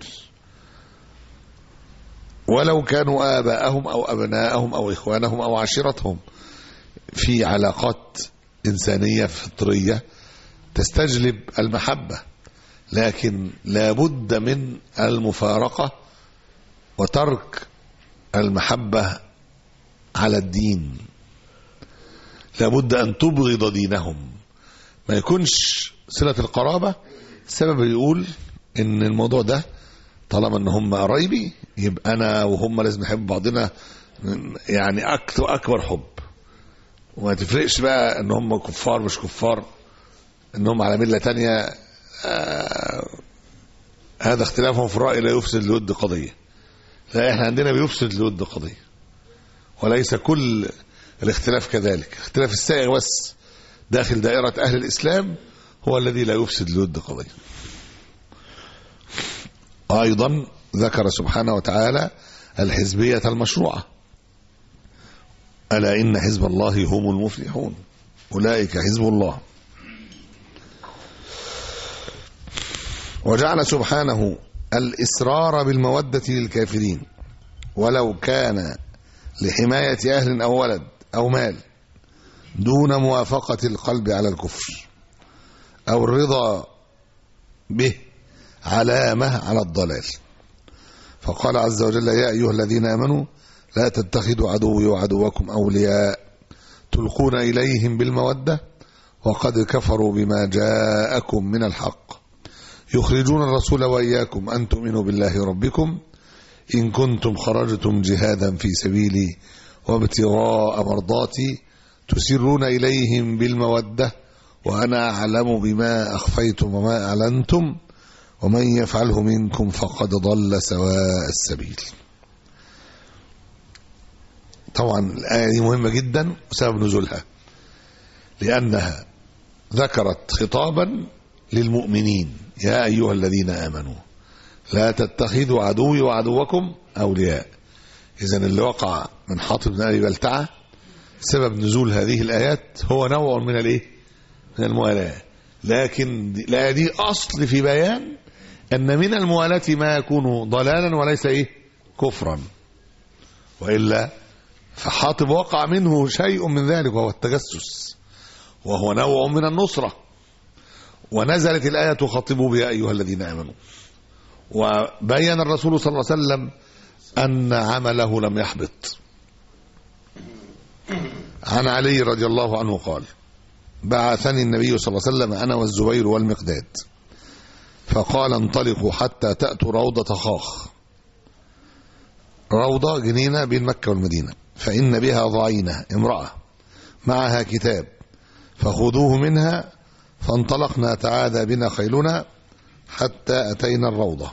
ولو كانوا آباءهم أو أبناءهم أو إخوانهم أو عشيرتهم، في علاقات إنسانية فطرية تستجلب المحبة، لكن لا بد من المفارقة وترك المحبة على الدين. لا بد أن تبغض دينهم، ما يكونش صلة القرابة سبب يقول إن الموضوع ده طالما ان هم قرايبي يبقى انا وهم لازم نحب بعضنا، يعني اكثر اكبر حب، وما تفرقش بقى ان هم كفار مش كفار، ان هم على ملة تانية. آه هذا اختلافهم في الرأي لا يفسد لود قضية. لا، احنا عندنا بيفسد لود قضية، وليس كل الاختلاف كذلك. اختلاف السائغ بس داخل دائرة أهل الإسلام هو الذي لا يفسد لود قضية. أيضا ذكر سبحانه وتعالى الحزبية المشروعة: ألا إن حزب الله هم المفلحون، أولئك حزب الله. وجعل سبحانه الإسرار بالمودة للكافرين ولو كان لحماية أهل أو ولد أو مال، دون موافقة القلب على الكفر أو الرضا به علامة على الضلال. فقال عز وجل: يا أيها الذين آمنوا لا تتخذوا عدوي وعدوكم أولياء تلقون إليهم بالمودة وقد كفروا بما جاءكم من الحق يخرجون الرسول وإياكم أن تؤمنوا بالله ربكم إن كنتم خرجتم جهادا في سبيلي وابتغاء مرضاتي تسرون إليهم بالمودة وأنا أعلم بما أخفيتم وما أعلنتم ومن يفعله منكم فقد ضل سواء السبيل. طبعا الآية دي مهمة جدا وسبب نزولها لأنها ذكرت خطابا للمؤمنين: يا أيها الذين آمنوا لا تتخذوا عدوي وعدوكم أولياء. إذن اللي وقع من حاطب بن أبي بلتعة سبب نزول هذه الآيات هو نوع من الإيه؟ من الموالاة. لكن الآية دي أصل في بيان أن من الموالاة ما يكون ضلالا وليس إيه؟ كفرا، وإلا فحاطب وقع منه شيء من ذلك وهو التجسس، وهو نوع من النصرة. ونزلت الآية تخاطبوا يا أيها الذين آمنوا، وبين الرسول صلى الله عليه وسلم أن عمله لم يحبط. عن علي رضي الله عنه قال: بعثني النبي صلى الله عليه وسلم أنا والزبير والمقداد فقال: انطلقوا حتى تأتوا روضة خاخ، روضة جنينة بين مكة والمدينة، فإن بها ضعينة امرأة معها كتاب فخذوه منها. فانطلقنا تعادى بنا خيلنا حتى أتينا الروضة،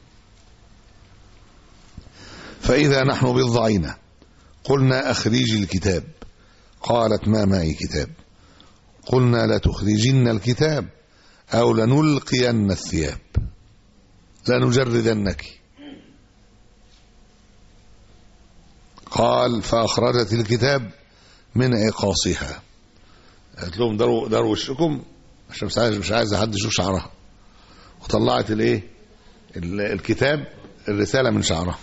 فإذا نحن بالضعينة قلنا: أخرجي الكتاب. قالت: ما معي كتاب. قلنا: لا تخرجن الكتاب أو لنلقين الثياب لنجردنك. قال: فأخرجت الكتاب من عقاصها. قالت لهم: داروا داروا وشكم عشان مش عايز مش عايز حد يشوف شعرها، وطلعت الايه الكتاب الرسالة من شعرها.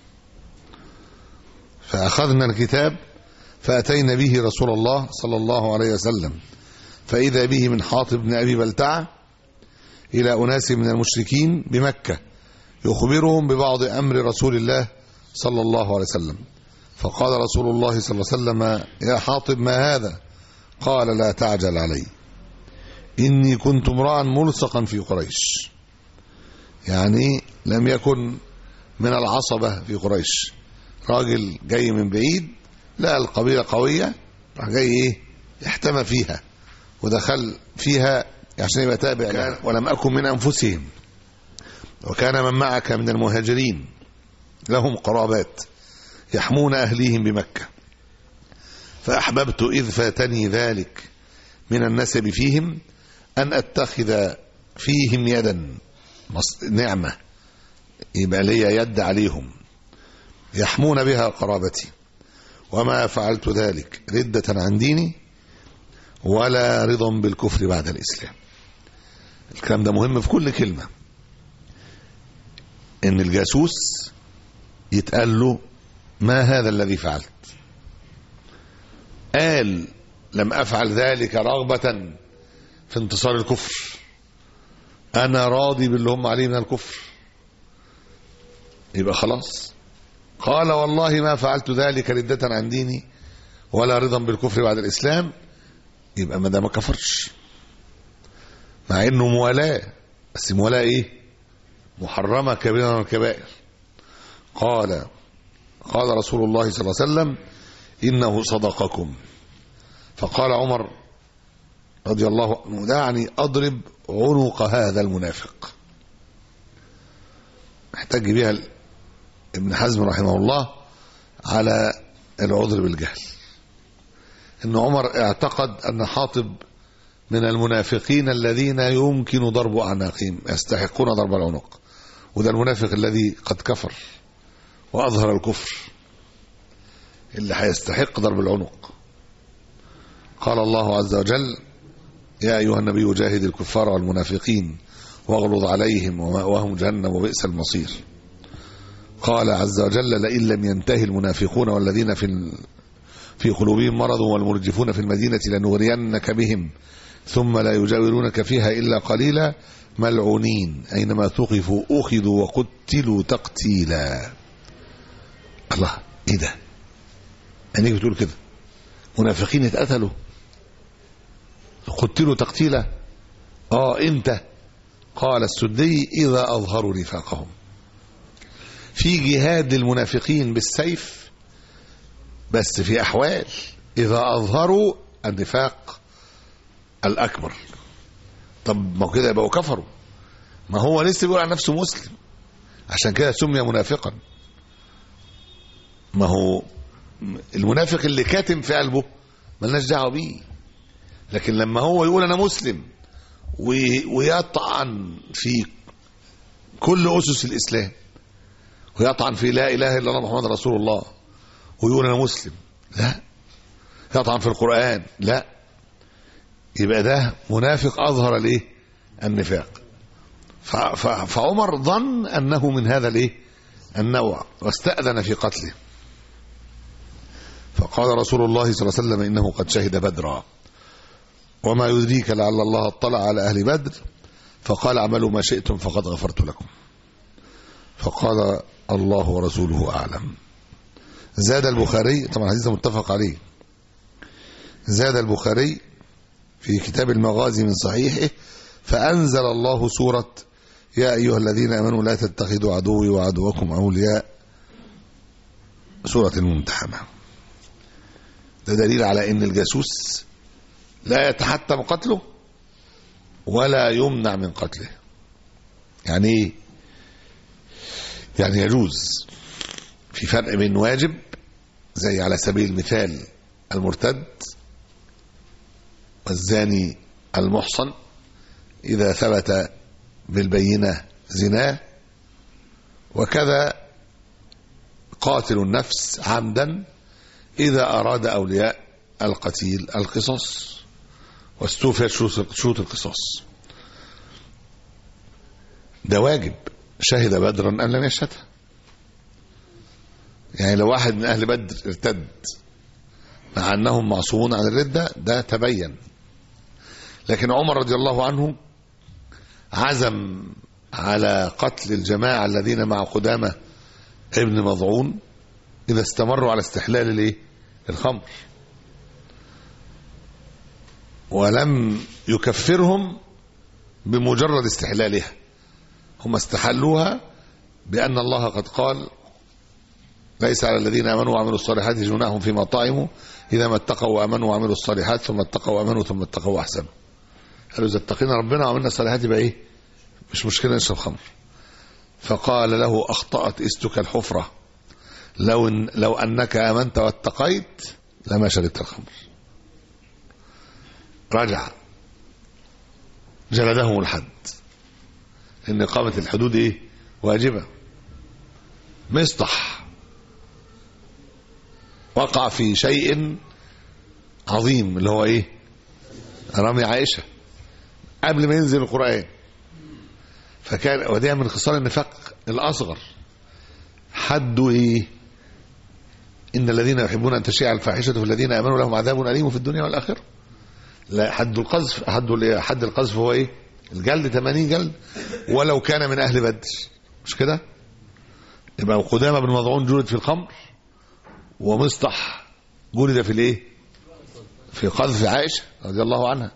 فأخذنا الكتاب فأتينا به رسول الله صلى الله عليه وسلم فإذا به من حاطب بن أبي بلتعة إلى أناس من المشركين بمكة يخبرهم ببعض أمر رسول الله صلى الله عليه وسلم. فقال رسول الله صلى الله عليه وسلم: يا حاطب ما هذا؟ قال: لا تعجل علي، إني كنت امرأ ملصقا في قريش. يعني لم يكن من العصبة في قريش، راجل جاي من بعيد لقى القبيلة قوية راح جاي ايه يحتمى فيها ودخل فيها عشان يبقى تابع لها. ولم أكن من أنفسهم، وكان من معك من المهاجرين لهم قرابات يحمون أهليهم بمكة، فأحببت إذ فاتني ذلك من النسب فيهم أن أتخذ فيهم يدا نعمة، يبقى لي يد عليهم يحمون بها قرابتي، وما فعلت ذلك ردة عن ديني ولا رضا بالكفر بعد الإسلام. الكلام ده مهم في كل كلمة، إن الجاسوس يتقال له: ما هذا الذي فعلت؟ قال: لم أفعل ذلك رغبة في انتصار الكفر، أنا راضي باللي هم عليه من الكفر. يبقى خلاص. قال: والله ما فعلت ذلك ردة عن ديني ولا رضا بالكفر بعد الإسلام. يبقى ما ده ما كفرش، مع إنه موالاة، بس موالاة إيه؟ محرمة كبيرة من الكبائر. قال قال رسول الله صلى الله عليه وسلم: إنه صدقكم فقال عمر رضي الله عنه: دعني أضرب عنق هذا المنافق. احتج بها ابن حزم رحمه الله على العذر بالجهل، ان عمر اعتقد ان حاطب من المنافقين الذين يمكن ضرب أعناقهم، يستحقون ضرب العنق، وده المنافق الذي قد كفر وأظهر الكفر اللي هيستحق ضرب العنق. قال الله عز وجل: يا أيها النبي جاهد الكفار والمنافقين واغلظ عليهم ومأواهم جهنم وبئس المصير. قال عز وجل: لئن لم ينتهي المنافقون والذين في في قلوبهم مرض والمرجفون في المدينة لنغرينك بهم ثم لا يجاورونك فيها إلا قليلا ملعونين أينما ثقفوا أخذوا وقتلوا تقتيلا. الله، إيه ده؟ يعني بتقول كده منافقين اتقتلوا قتلوا تقتيلا؟ آه إمتى؟ قال السدي: إذا أظهروا نفاقهم. في جهاد للمنافقين بالسيف بس في أحوال إذا أظهروا النفاق الأكبر. طب ما كده يبقوا كفروا، ما هو لسه بيقول عن نفسه مسلم، عشان كده سمي منافقا. ما هو المنافق اللي كاتم في قلبه ملناش دعوه بيه، لكن لما هو يقول أنا مسلم ويطعن في كل أسس الإسلام ويطعن في لا إله إلا الله محمد رسول الله ويقول أنا مسلم، لا. يطعن في القرآن، لا. يبقى ده منافق أظهر الايه؟ النفاق. فعمر ظن أنه من هذا الايه؟ النوع، واستأذن في قتله. فقال رسول الله صلى الله عليه وسلم: إنه قد شهد بدرا وما يدريك لعل الله اطلع على أهل بدر فقال: اعملوا ما شئتم فقد غفرت لكم. فقال: الله ورسوله أعلم. زاد البخاري، طبعا حديث متفق عليه، زاد البخاري في كتاب المغازي من صحيحه: فأنزل الله سورة يا أيها الذين آمنوا لا تتخذوا عدوي وعدوكم أولياء، سورة الممتحنة. ده دليل على أن الجاسوس لا يتحتم قتله ولا يمنع من قتله. يعني ايه؟ يعني يجوز. في فرق بين واجب زي على سبيل المثال المرتد والزاني المحصن إذا ثبت بالبينة زناه، وكذا قاتل النفس عمدا إذا أراد أولياء القتيل القصاص واستوفيت شروط القصاص. ده واجب. شهد بدرا أم لم يشهدها. يعني لو واحد من أهل بدر ارتد مع أنهم معصومون عن الردة ده تبين، لكن عمر رضي الله عنه عزم على قتل الجماعة الذين مع قدامة ابن مضعون إذا استمروا على استحلال الايه؟ الخمر، ولم يكفرهم بمجرد استحلالها. هم استحلوها بأن الله قد قال: ليس على الذين آمنوا وعملوا الصالحات جناح فيما طعموا إذا ما اتقوا وآمنوا وعملوا الصالحات ثم اتقوا وآمنوا ثم اتقوا وأحسنوا. قالوا إذا اتقينا ربنا وعملنا الصالحات يبقى إيه؟ مش مشكلة نشرب خمر. فقال له: أخطأت إستك الحفرة، لو, إن لو أنك آمنت واتقيت لما شربت الخمر. رجع جلدهم الحد، إن إقامة الحدود إيه؟ واجبة. مصطح وقع في شيء عظيم اللي هو إيه؟ رمي عائشة قبل ما ينزل القرآن، فكان وديها من خصال النفاق الأصغر. حده إيه؟ إن الذين يحبون أن تشيع الفاحشة في الذين آمنوا لهم عذاب أليم في الدنيا والآخرة. لا، حد القذف، حد حد القذف هو إيه؟ الجلد، ثمانين جلد، ولو كان من أهل بدر. مش كده؟ يبقى قدامة بن مضعون جلد في الخمر، ومصطح جلد في الإيه؟ في قذف عائشة رضي الله عنها.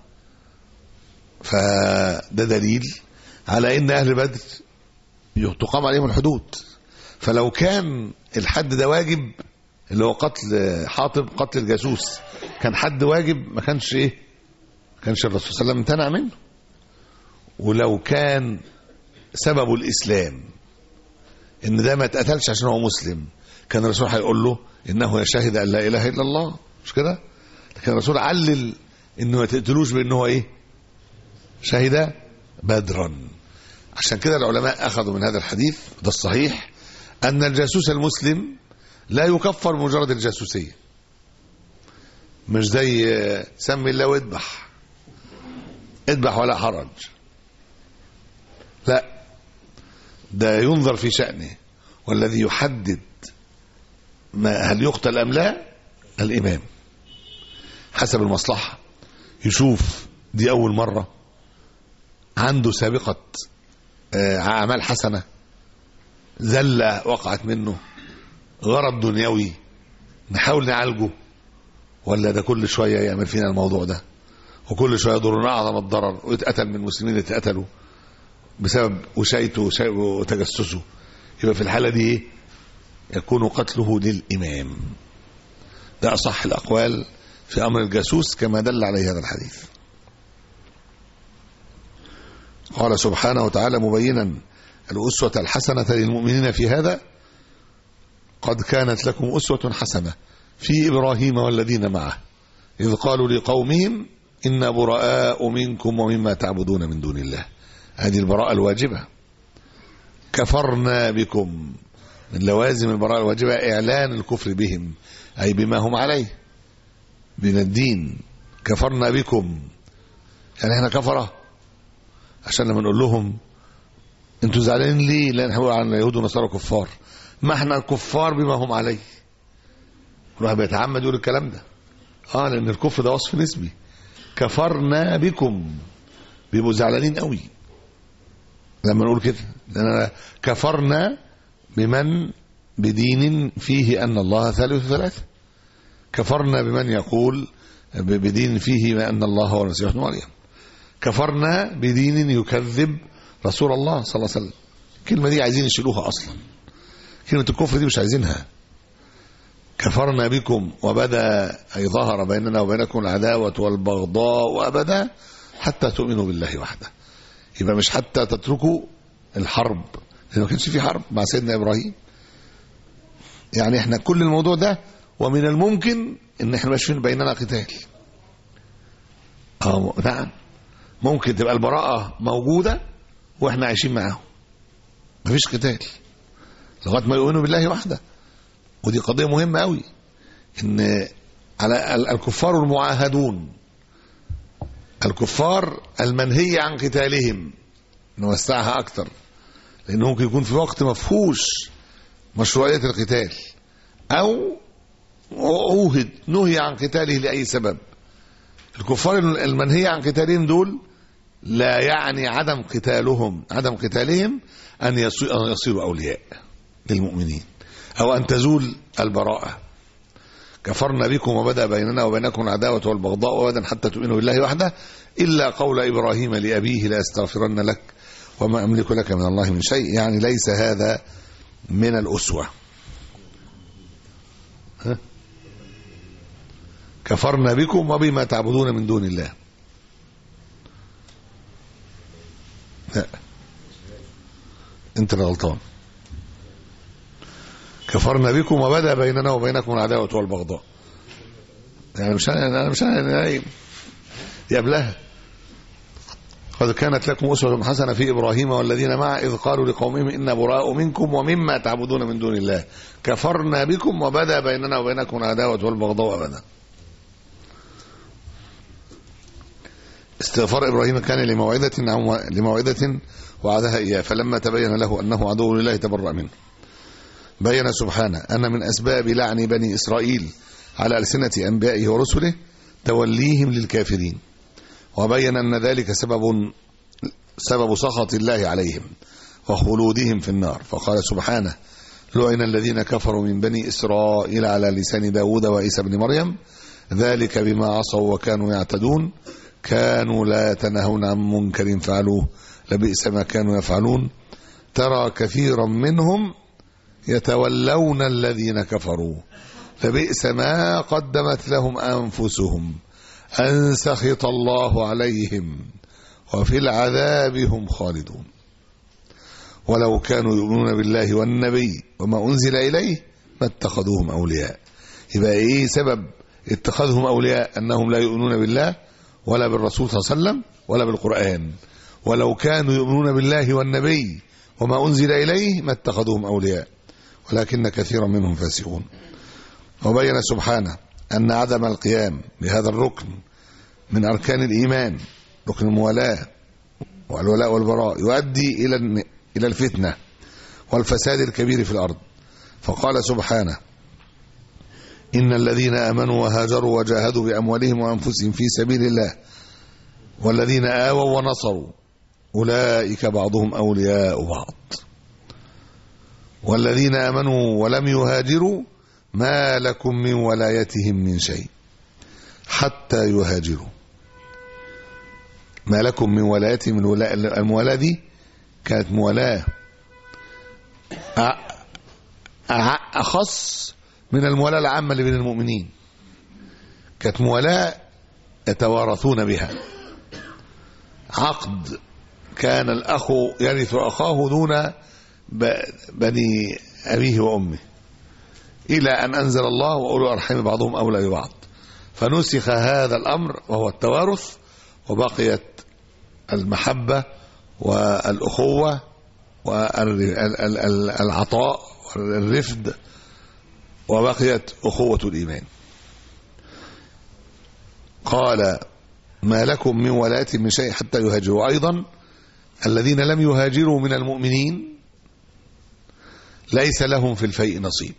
فده دليل على إن أهل بدر تقام عليهم الحدود. فلو كان الحد ده واجب اللي هو قتل حاطب، قتل الجاسوس، كان حد واجب ما كانش ايه ما كانش الرسول صلى الله عليه وسلم امتنع منه. ولو كان سببه الاسلام ان ده ما اتقتلش عشان هو مسلم، كان الرسول هيقول له انه يشهد ان لا اله الا الله، مش كده؟ لكن الرسول علل انه ما تقتلوش بانه هو ايه شهد بدرا. عشان كده العلماء اخذوا من هذا الحديث ده الصحيح ان الجاسوس المسلم لا يكفر مجرد الجاسوسيه، مش زي سمي الله واذبح اذبح ولا حرج، لا، ده ينظر في شأنه، والذي يحدد ما هل يقتل أم لا الإمام حسب المصلحة. يشوف دي أول مرة، عنده سابقة أعمال حسنة، زلة وقعت منه، غرض دنيوي نحاول نعالجه، ولا ده كل شوية يعمل فينا الموضوع ده وكل شوية يضرنا أعظم الضرر ويتقتل من المسلمين اللي اتقتلوا بسبب وشايته وتجسسه. يبقى في الحالة دي ايه؟ يكون قتله للإمام. ده أصح الأقوال في أمر الجاسوس كما دل عليه هذا الحديث. قال سبحانه وتعالى مبينا الأسوة الحسنة للمؤمنين في هذا: قد كانت لكم أسوة حسنة في إبراهيم والذين معه إذ قالوا لقومهم إنا براء منكم ومما تعبدون من دون الله. هذه البراءة الواجبة. كفرنا بكم، من لوازم البراءة الواجبة إعلان الكفر بهم، أي بما هم عليه من الدين. كفرنا بكم يعني احنا كفرة، عشان لما نقول لهم انتوا زعلانين ليه؟ لأن احنا عن اليهود والنصارى كفار، ما احنا كفار بما هم عليه. الواحد بيتعمد يقول الكلام ده اه لأن الكفر ده وصف نسبي. كفرنا بكم، بيبقوا زعلانين قوي لما نقول كده، لأننا كفرنا بمن بدين فيه أن الله ثالث ثلاثة. كفرنا بمن يقول بدين فيه أن الله هو المسيح ابن مريم. كفرنا بدين يكذب رسول الله صلى الله عليه وسلم. الكلمة دي عايزين يشيلوها أصلا، كلمة الكفر دي مش عايزينها. كفرنا بكم وبدا أي ظهر بيننا وبينكم العداوة والبغضاء وأبدا حتى تؤمنوا بالله وحده. يبقى مش حتى تتركوا الحرب، لأنه ما كانش في حرب مع سيدنا إبراهيم. يعني احنا كل الموضوع ده ومن الممكن ان احنا مش بيننا قتال. اه نعم، ممكن تبقى البراءة موجودة واحنا عايشين معاهم مفيش قتال لغاية ما يؤمنوا بالله وحده. ودي قضية مهمة قوي، ان على الكفار المعاهدون، الكفار المنهي عن قتالهم نوسعها اكتر، لانه ممكن يكون في وقت مفهوش مشروعية القتال او عوهد نهي عن قتاله لأي سبب. الكفار المنهي عن قتالهم دول لا يعني عدم قتالهم عدم قتالهم أن يصيروا أولياء للمؤمنين أو أن تزول البراءة. كفرنا بكم وبدأ بيننا وبينكم العداوة والبغضاء وأبدا حتى تؤمنوا بالله وحده إلا قول إبراهيم لأبيه لا أستغفرن لك وما أملك لك من الله من شيء. يعني ليس هذا من الأسوة. ها؟ كفرنا بكم وبما تعبدون من دون الله. لا انت غلطان. كفرنا بكم وبدا بيننا وبينكم العداوة والبغضاء. يعني مش انا مش انا يا ابلها. قد كانت لكم أسوة حسنة في إبراهيم والذين معه إذ قالوا لقومهم إنا براء منكم ومما تعبدون من دون الله كفرنا بكم وبدا بيننا وبينكم العداوة والبغضاء أبدا. استغفار إبراهيم كان لموعدة لموعدة وعدها إياه فلما تبين له أنه عدو لله تبرأ منه. بين سبحانه أن من أسباب لعن بني إسرائيل على ألسنة أنبيائه ورسله توليهم للكافرين، وبين أن ذلك سبب سبب سخط الله عليهم وخلودهم في النار. فقال سبحانه لعن الذين كفروا من بني إسرائيل على لسان داود وعيسى بن مريم ذلك بما عصوا وكانوا يعتدون كانوا لا يتناهون عن منكر فعلوه لبئس ما كانوا يفعلون ترى كثيرا منهم يتولون الذين كفروا لبئس ما قدمت لهم أنفسهم أن سخط الله عليهم وفي العذاب هم خالدون ولو كانوا يؤمنون بالله والنبي وما أنزل إليه ما اتخذوهم أولياء. يبقى إيه سبب اتخاذهم أولياء؟ أنهم لا يؤمنون بالله ولا بالرسول صلى الله عليه وسلم ولا بالقرآن. ولو كانوا يؤمنون بالله والنبي وما أنزل إليه ما اتخذوهم أولياء ولكن كثيرا منهم فاسقون. وبين سبحانه أن عدم القيام بهذا الركن من أركان الإيمان، ركن الموالاة والولاء والبراء، يؤدي إلى إلى الفتنة والفساد الكبير في الأرض. فقال سبحانه: إن الذين آمنوا وهاجروا وجاهدوا بأموالهم وأنفسهم في سبيل الله والذين آووا ونصروا أولئك بعضهم أولياء بعض والذين آمنوا ولم يهاجروا ما لكم من ولايتهم من شيء حتى يهاجروا. ما لكم من ولايتهم من ولاية. المولاة دي كانت مولاة أخص من المولاة العامة اللي بين المؤمنين، كانت مولاة يتوارثون بها، عقد كان الأخ يرث أخاه دون بني أبيه وأمه، إلى أن أنزل الله وأولو الأرحام بعضهم أولى ببعض، فنسخ هذا الأمر وهو التوارث، وبقيت المحبة والأخوة والعطاء والرفد، وبقيت أخوة الإيمان. قال: ما لكم من ولاية من شيء حتى يهاجروا. أيضا الذين لم يهاجروا من المؤمنين ليس لهم في الفيء نصيب،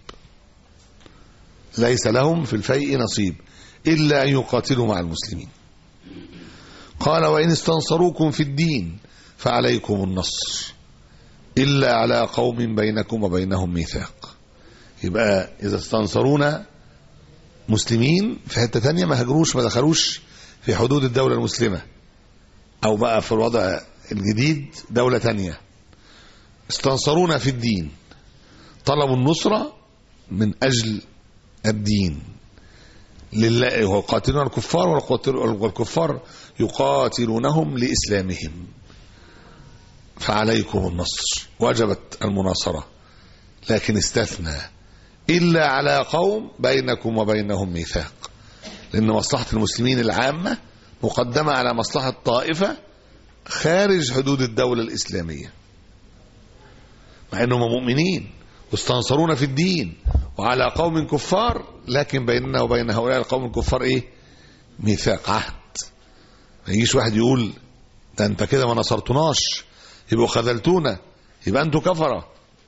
ليس لهم في الفيء نصيب إلا أن يقاتلوا مع المسلمين. قال: وإن استنصروكم في الدين فعليكم النصر إلا على قوم بينكم وبينهم ميثاق. يبقى إذا استنصرونا مسلمين في حتة تانية ما هاجروش، ما دخلوش في حدود الدولة المسلمة، أو بقى في الوضع الجديد دولة تانية، استنصرونا في الدين، طلبوا النصرة من أجل الدين لله، ويقاتلون الكفار والكفار يقاتلونهم لإسلامهم، فعليكم النصر، وجبت المناصرة. لكن استثنى إلا على قوم بينكم وبينهم ميثاق، لأن مصلحة المسلمين العامة مقدمة على مصلحة طائفة خارج حدود الدولة الإسلامية، مع أنهم مؤمنين واستنصرونا في الدين وعلى قوم كفار، لكن بيننا وبين هؤلاء القوم الكفار إيه؟ ميثاق، عهد. ما يجيش واحد يقول ده أنت كده ما نصرتناش يبقوا خذلتونا يبقى أنتوا كفرة.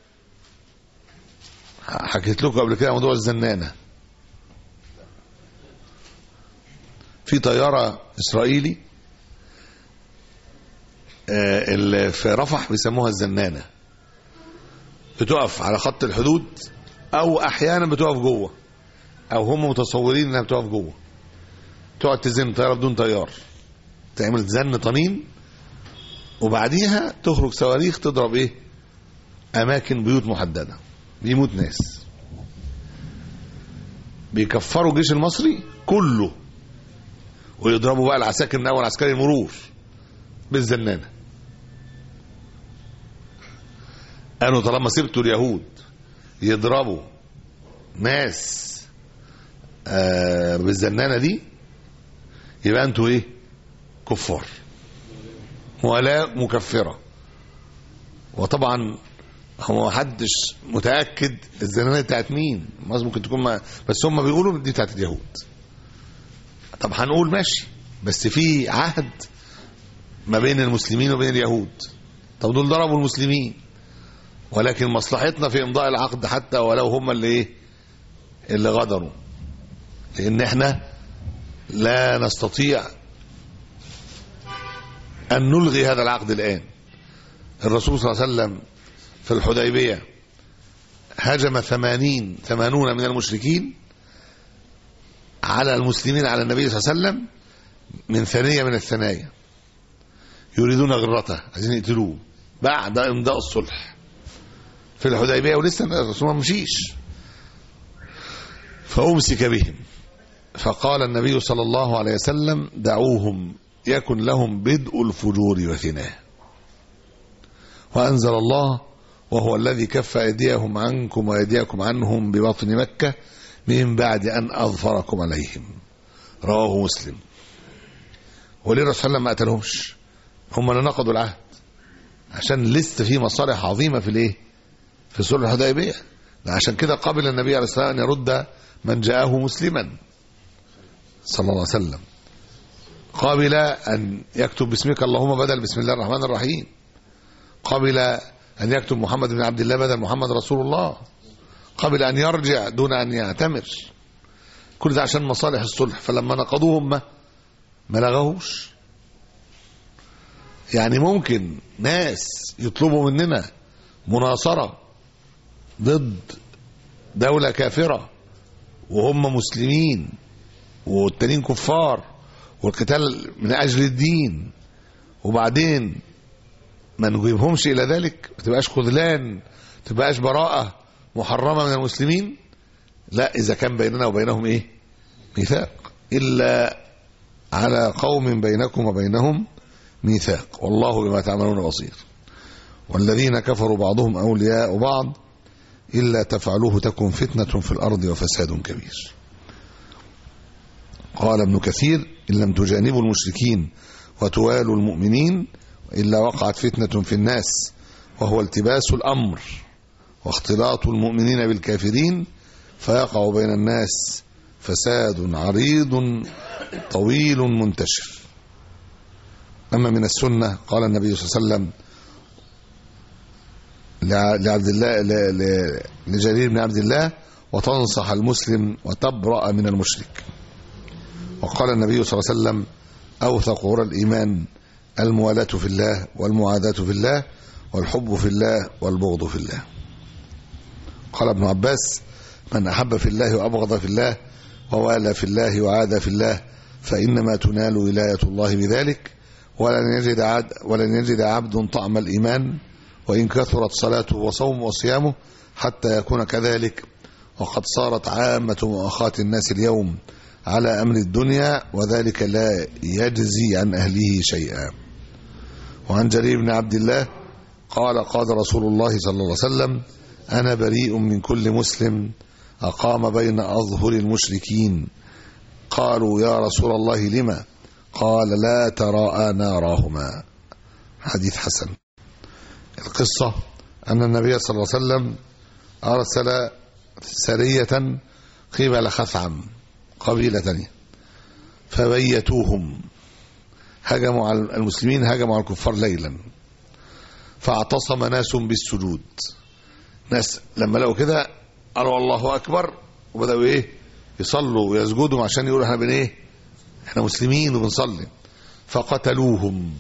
حكيت لكم قبل كده موضوع الزنانة. في طيارة إسرائيلي اللي في رفح بيسموها الزنانة، بتقف على خط الحدود، أو أحيانا بتقف جوه، أو هم متصورين إنها بتقف جوه، تقعد تزن طيارة بدون طيار، تعمل زن طنين، وبعديها تخرج صواريخ تضرب إيه؟ أماكن بيوت محددة، بيموت ناس. بيكفروا الجيش المصري كله، ويضربوا بقى العساكر من أول عسكري المرور بالزنانة. قالوا طالما سبتوا اليهود يضربوا ناس آه بالزنانة دي يبقى انتوا ايه؟ كفار، ولا مكفرة. وطبعا هو محدش متأكد الزنانة بتاعت مين، ممكن تكون ما، بس هم بيقولوا دي بتاعت اليهود. طب هنقول ماشي، بس في عهد ما بين المسلمين وبين اليهود. طب دول ضربوا المسلمين، ولكن مصلحتنا في امضاء العقد حتى ولو هم اللي ايه؟ اللي غدروا، لان احنا لا نستطيع ان نلغي هذا العقد الان. الرسول صلى الله عليه وسلم في الحديبية هجم ثمانين ثمانون من المشركين على المسلمين على النبي صلى الله عليه وسلم من ثانية من الثنايا، يريدون غرته، عايزين يقتلوه بعد امضاء الصلح في الحديبية، ولسه الرسول ما مشيش. فأمسك بهم، فقال النبي صلى الله عليه وسلم دعوهم يكن لهم بدء الفجور وثناه. وأنزل الله وهو الذي كف أيديهم عنكم وأيديكم عنهم ببطن مكة من بعد أن أظفركم عليهم. رواه مسلم. وليه الرسول صلى الله عليه وسلم ما قتلهمش؟ هم اللي نقضوا العهد، عشان لسه في مصالح عظيمة في الايه؟ في صلح الحديبية. عشان كده قبل النبي عليه الصلاة والسلام أن يرد من جاءه مسلما صلى الله عليه وسلم، قبل أن يكتب باسمك اللهم بدل بسم الله الرحمن الرحيم، قبل أن يكتب محمد بن عبد الله بدل محمد رسول الله، قبل أن يرجع دون أن يعتمر. كل ده عشان مصالح الصلح. فلما نقضوهم ما ما لغوش. يعني ممكن ناس يطلبوا مننا مناصرة ضد دولة كافرة وهم مسلمين والتانيين كفار والقتال من أجل الدين، وبعدين ما نجيبهمش إلى ذلك، ما تبقاش خذلان، ما تبقاش براءة محرمة من المسلمين. لا، إذا كان بيننا وبينهم إيه؟ ميثاق. إلا على قوم بينكم وبينهم ميثاق والله بما تعملون بصير. والذين كفروا بعضهم أولياء بعض إلا تفعلوه تكن فتنة في الأرض وفساد كبير. قال ابن كثير إن لم تجانبوا المشركين وتوالوا المؤمنين إلا وقعت فتنة في الناس، وهو التباس الأمر واختلاط المؤمنين بالكافرين، فيقع بين الناس فساد عريض طويل منتشر. أما من السنة قال النبي صلى الله عليه وسلم لعبد الله لجرير بن عبد الله وتنصح المسلم وتبرأ من المشرك. وقال النبي صلى الله عليه وسلم أوثق عرى الإيمان الموالاة في الله والمعاداة في الله والحب في الله والبغض في الله. قال ابن عباس من أحب في الله وأبغض في الله ووالى في الله وعادى في الله فإنما تنال ولاية الله بذلك، ولن يجد عبد ولن يجد عبد طعم الإيمان وإن كثرت صلاته وصومه وصيامه حتى يكون كذلك. وقد صارت عامة مؤاخاة الناس اليوم على أمر الدنيا وذلك لا يجزي عن أهله شيئا. وعن جرير بن عبد الله قال قال رسول الله صلى الله عليه وسلم أنا بريء من كل مسلم أقام بين أظهر المشركين. قالوا يا رسول الله لما؟ قال لا تراءى ناراهما. حديث حسن. القصة أن النبي صلى الله عليه وسلم أرسل سرية قبل خثعم قبيلة تانية فبيتوهم، هجموا على المسلمين، هجموا على الكفار ليلا، فاعتصم ناس بالسجود. ناس لما لقوا كده قالوا الله أكبر وبدأوا إيه يصلوا ويسجدوا عشان يقولوا احنا بن إيه احنا مسلمين وبنصلي، فقتلوهم.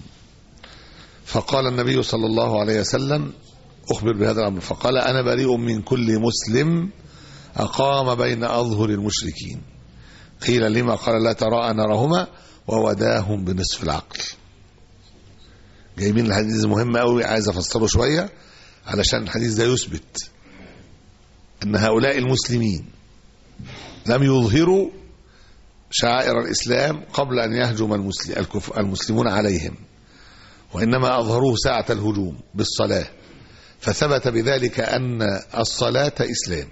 فقال النبي صلى الله عليه وسلم أخبر بهذا الأمر، فقال أنا بريء من كل مسلم أقام بين أظهر المشركين. قيل لما؟ قال لا تراءى نارهما ووداهم بنصف العقل. جايبين الحديث مهم قوي، عايز افسره شويه علشان الحديث ده يثبت ان هؤلاء المسلمين لم يظهروا شعائر الإسلام قبل أن يهجم المسلمون عليهم، وإنما أظهروه ساعة الهجوم بالصلاة، فثبت بذلك أن الصلاة إسلام.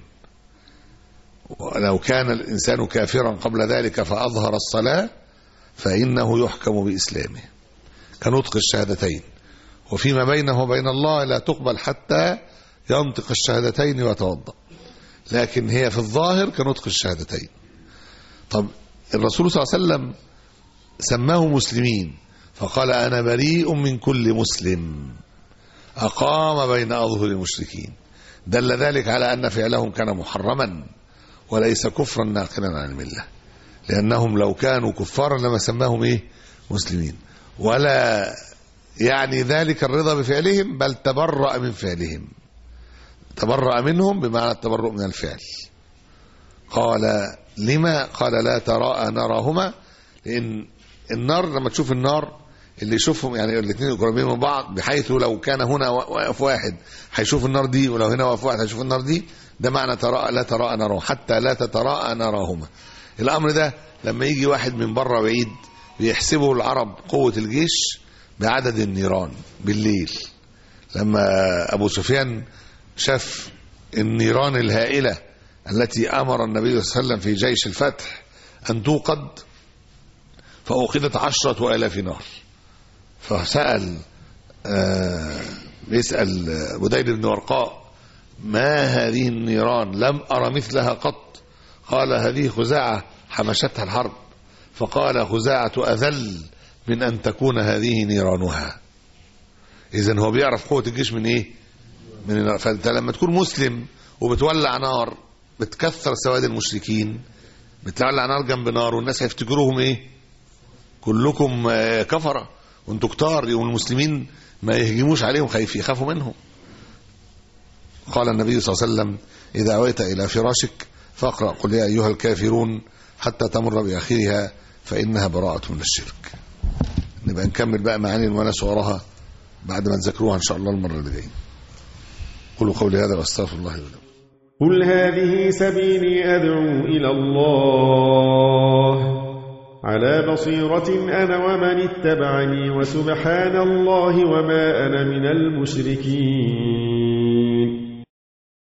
ولو كان الإنسان كافرا قبل ذلك فأظهر الصلاة فإنه يحكم بإسلامه كنطق الشهادتين، وفيما بينه وبين الله لا تقبل حتى ينطق الشهادتين ويتوضأ، لكن هي في الظاهر كنطق الشهادتين. طب الرسول صلى الله عليه وسلم سماه مسلمين فقال أنا بريء من كل مسلم أقام بين أظهر المشركين، دل ذلك على أن فعلهم كان محرما وليس كفرا ناقلا عن الملة، لأنهم لو كانوا كفارا لما سماهم إيه مسلمين، ولا يعني ذلك الرضا بفعلهم بل تبرأ من فعلهم، تبرأ منهم بمعنى التبرؤ من الفعل. قال لما؟ قال لا تراءى نارهما، لأن النار لما تشوف النار اللي يشوفهم يعني الاثنين قريبين من بعض، بحيث لو كان هنا واقف واحد هيشوف النار دي ولو هنا واقف واحد هيشوف النار دي، ده معنى تراءى لا تراءى نارهما، حتى لا تتراءى نارهما. الأمر ده لما يجي واحد من بره بعيد بيحسبه العرب قوة الجيش بعدد النيران بالليل. لما أبو سفيان شاف النيران الهائلة التي أمر النبي صلى الله عليه وسلم في جيش الفتح أن توقد، فأوقدت عشرة آلاف نار، فسأل آه بيسأل بديل بن ورقاء ما هذه النيران؟ لم أرى مثلها قط. قال هذه خزاعة حمشتها الحرب. فقال خزاعة أذل من أن تكون هذه نيرانها. إذن هو بيعرف قوة الجيش من إيه؟ من النار. فأنت لما تكون مسلم وبتولع نار بتكثر سواد المشركين، بتولع نار جنب نار والناس هيفتكروهم إيه؟ كلكم كفرة وانتوا كتار، يوم المسلمين ما يهجموش عليهم، خايف يخافوا منهم. قال النبي صلى الله عليه وسلم إذا أويت إلى فراشك فاقرأ قل يا أيها الكافرون حتى تمر بآخرها فإنها براءة من الشرك. نبقى نكمل بقى معاني المعنى صورها بعد ما تذكروها إن شاء الله المرة اللي جاية. قولوا قولي هذا واستغفر الله لي. قل هذه سبيلي أدعو إلى الله على بصيرة أنا ومن اتبعني وسبحان الله وما أنا من المشركين.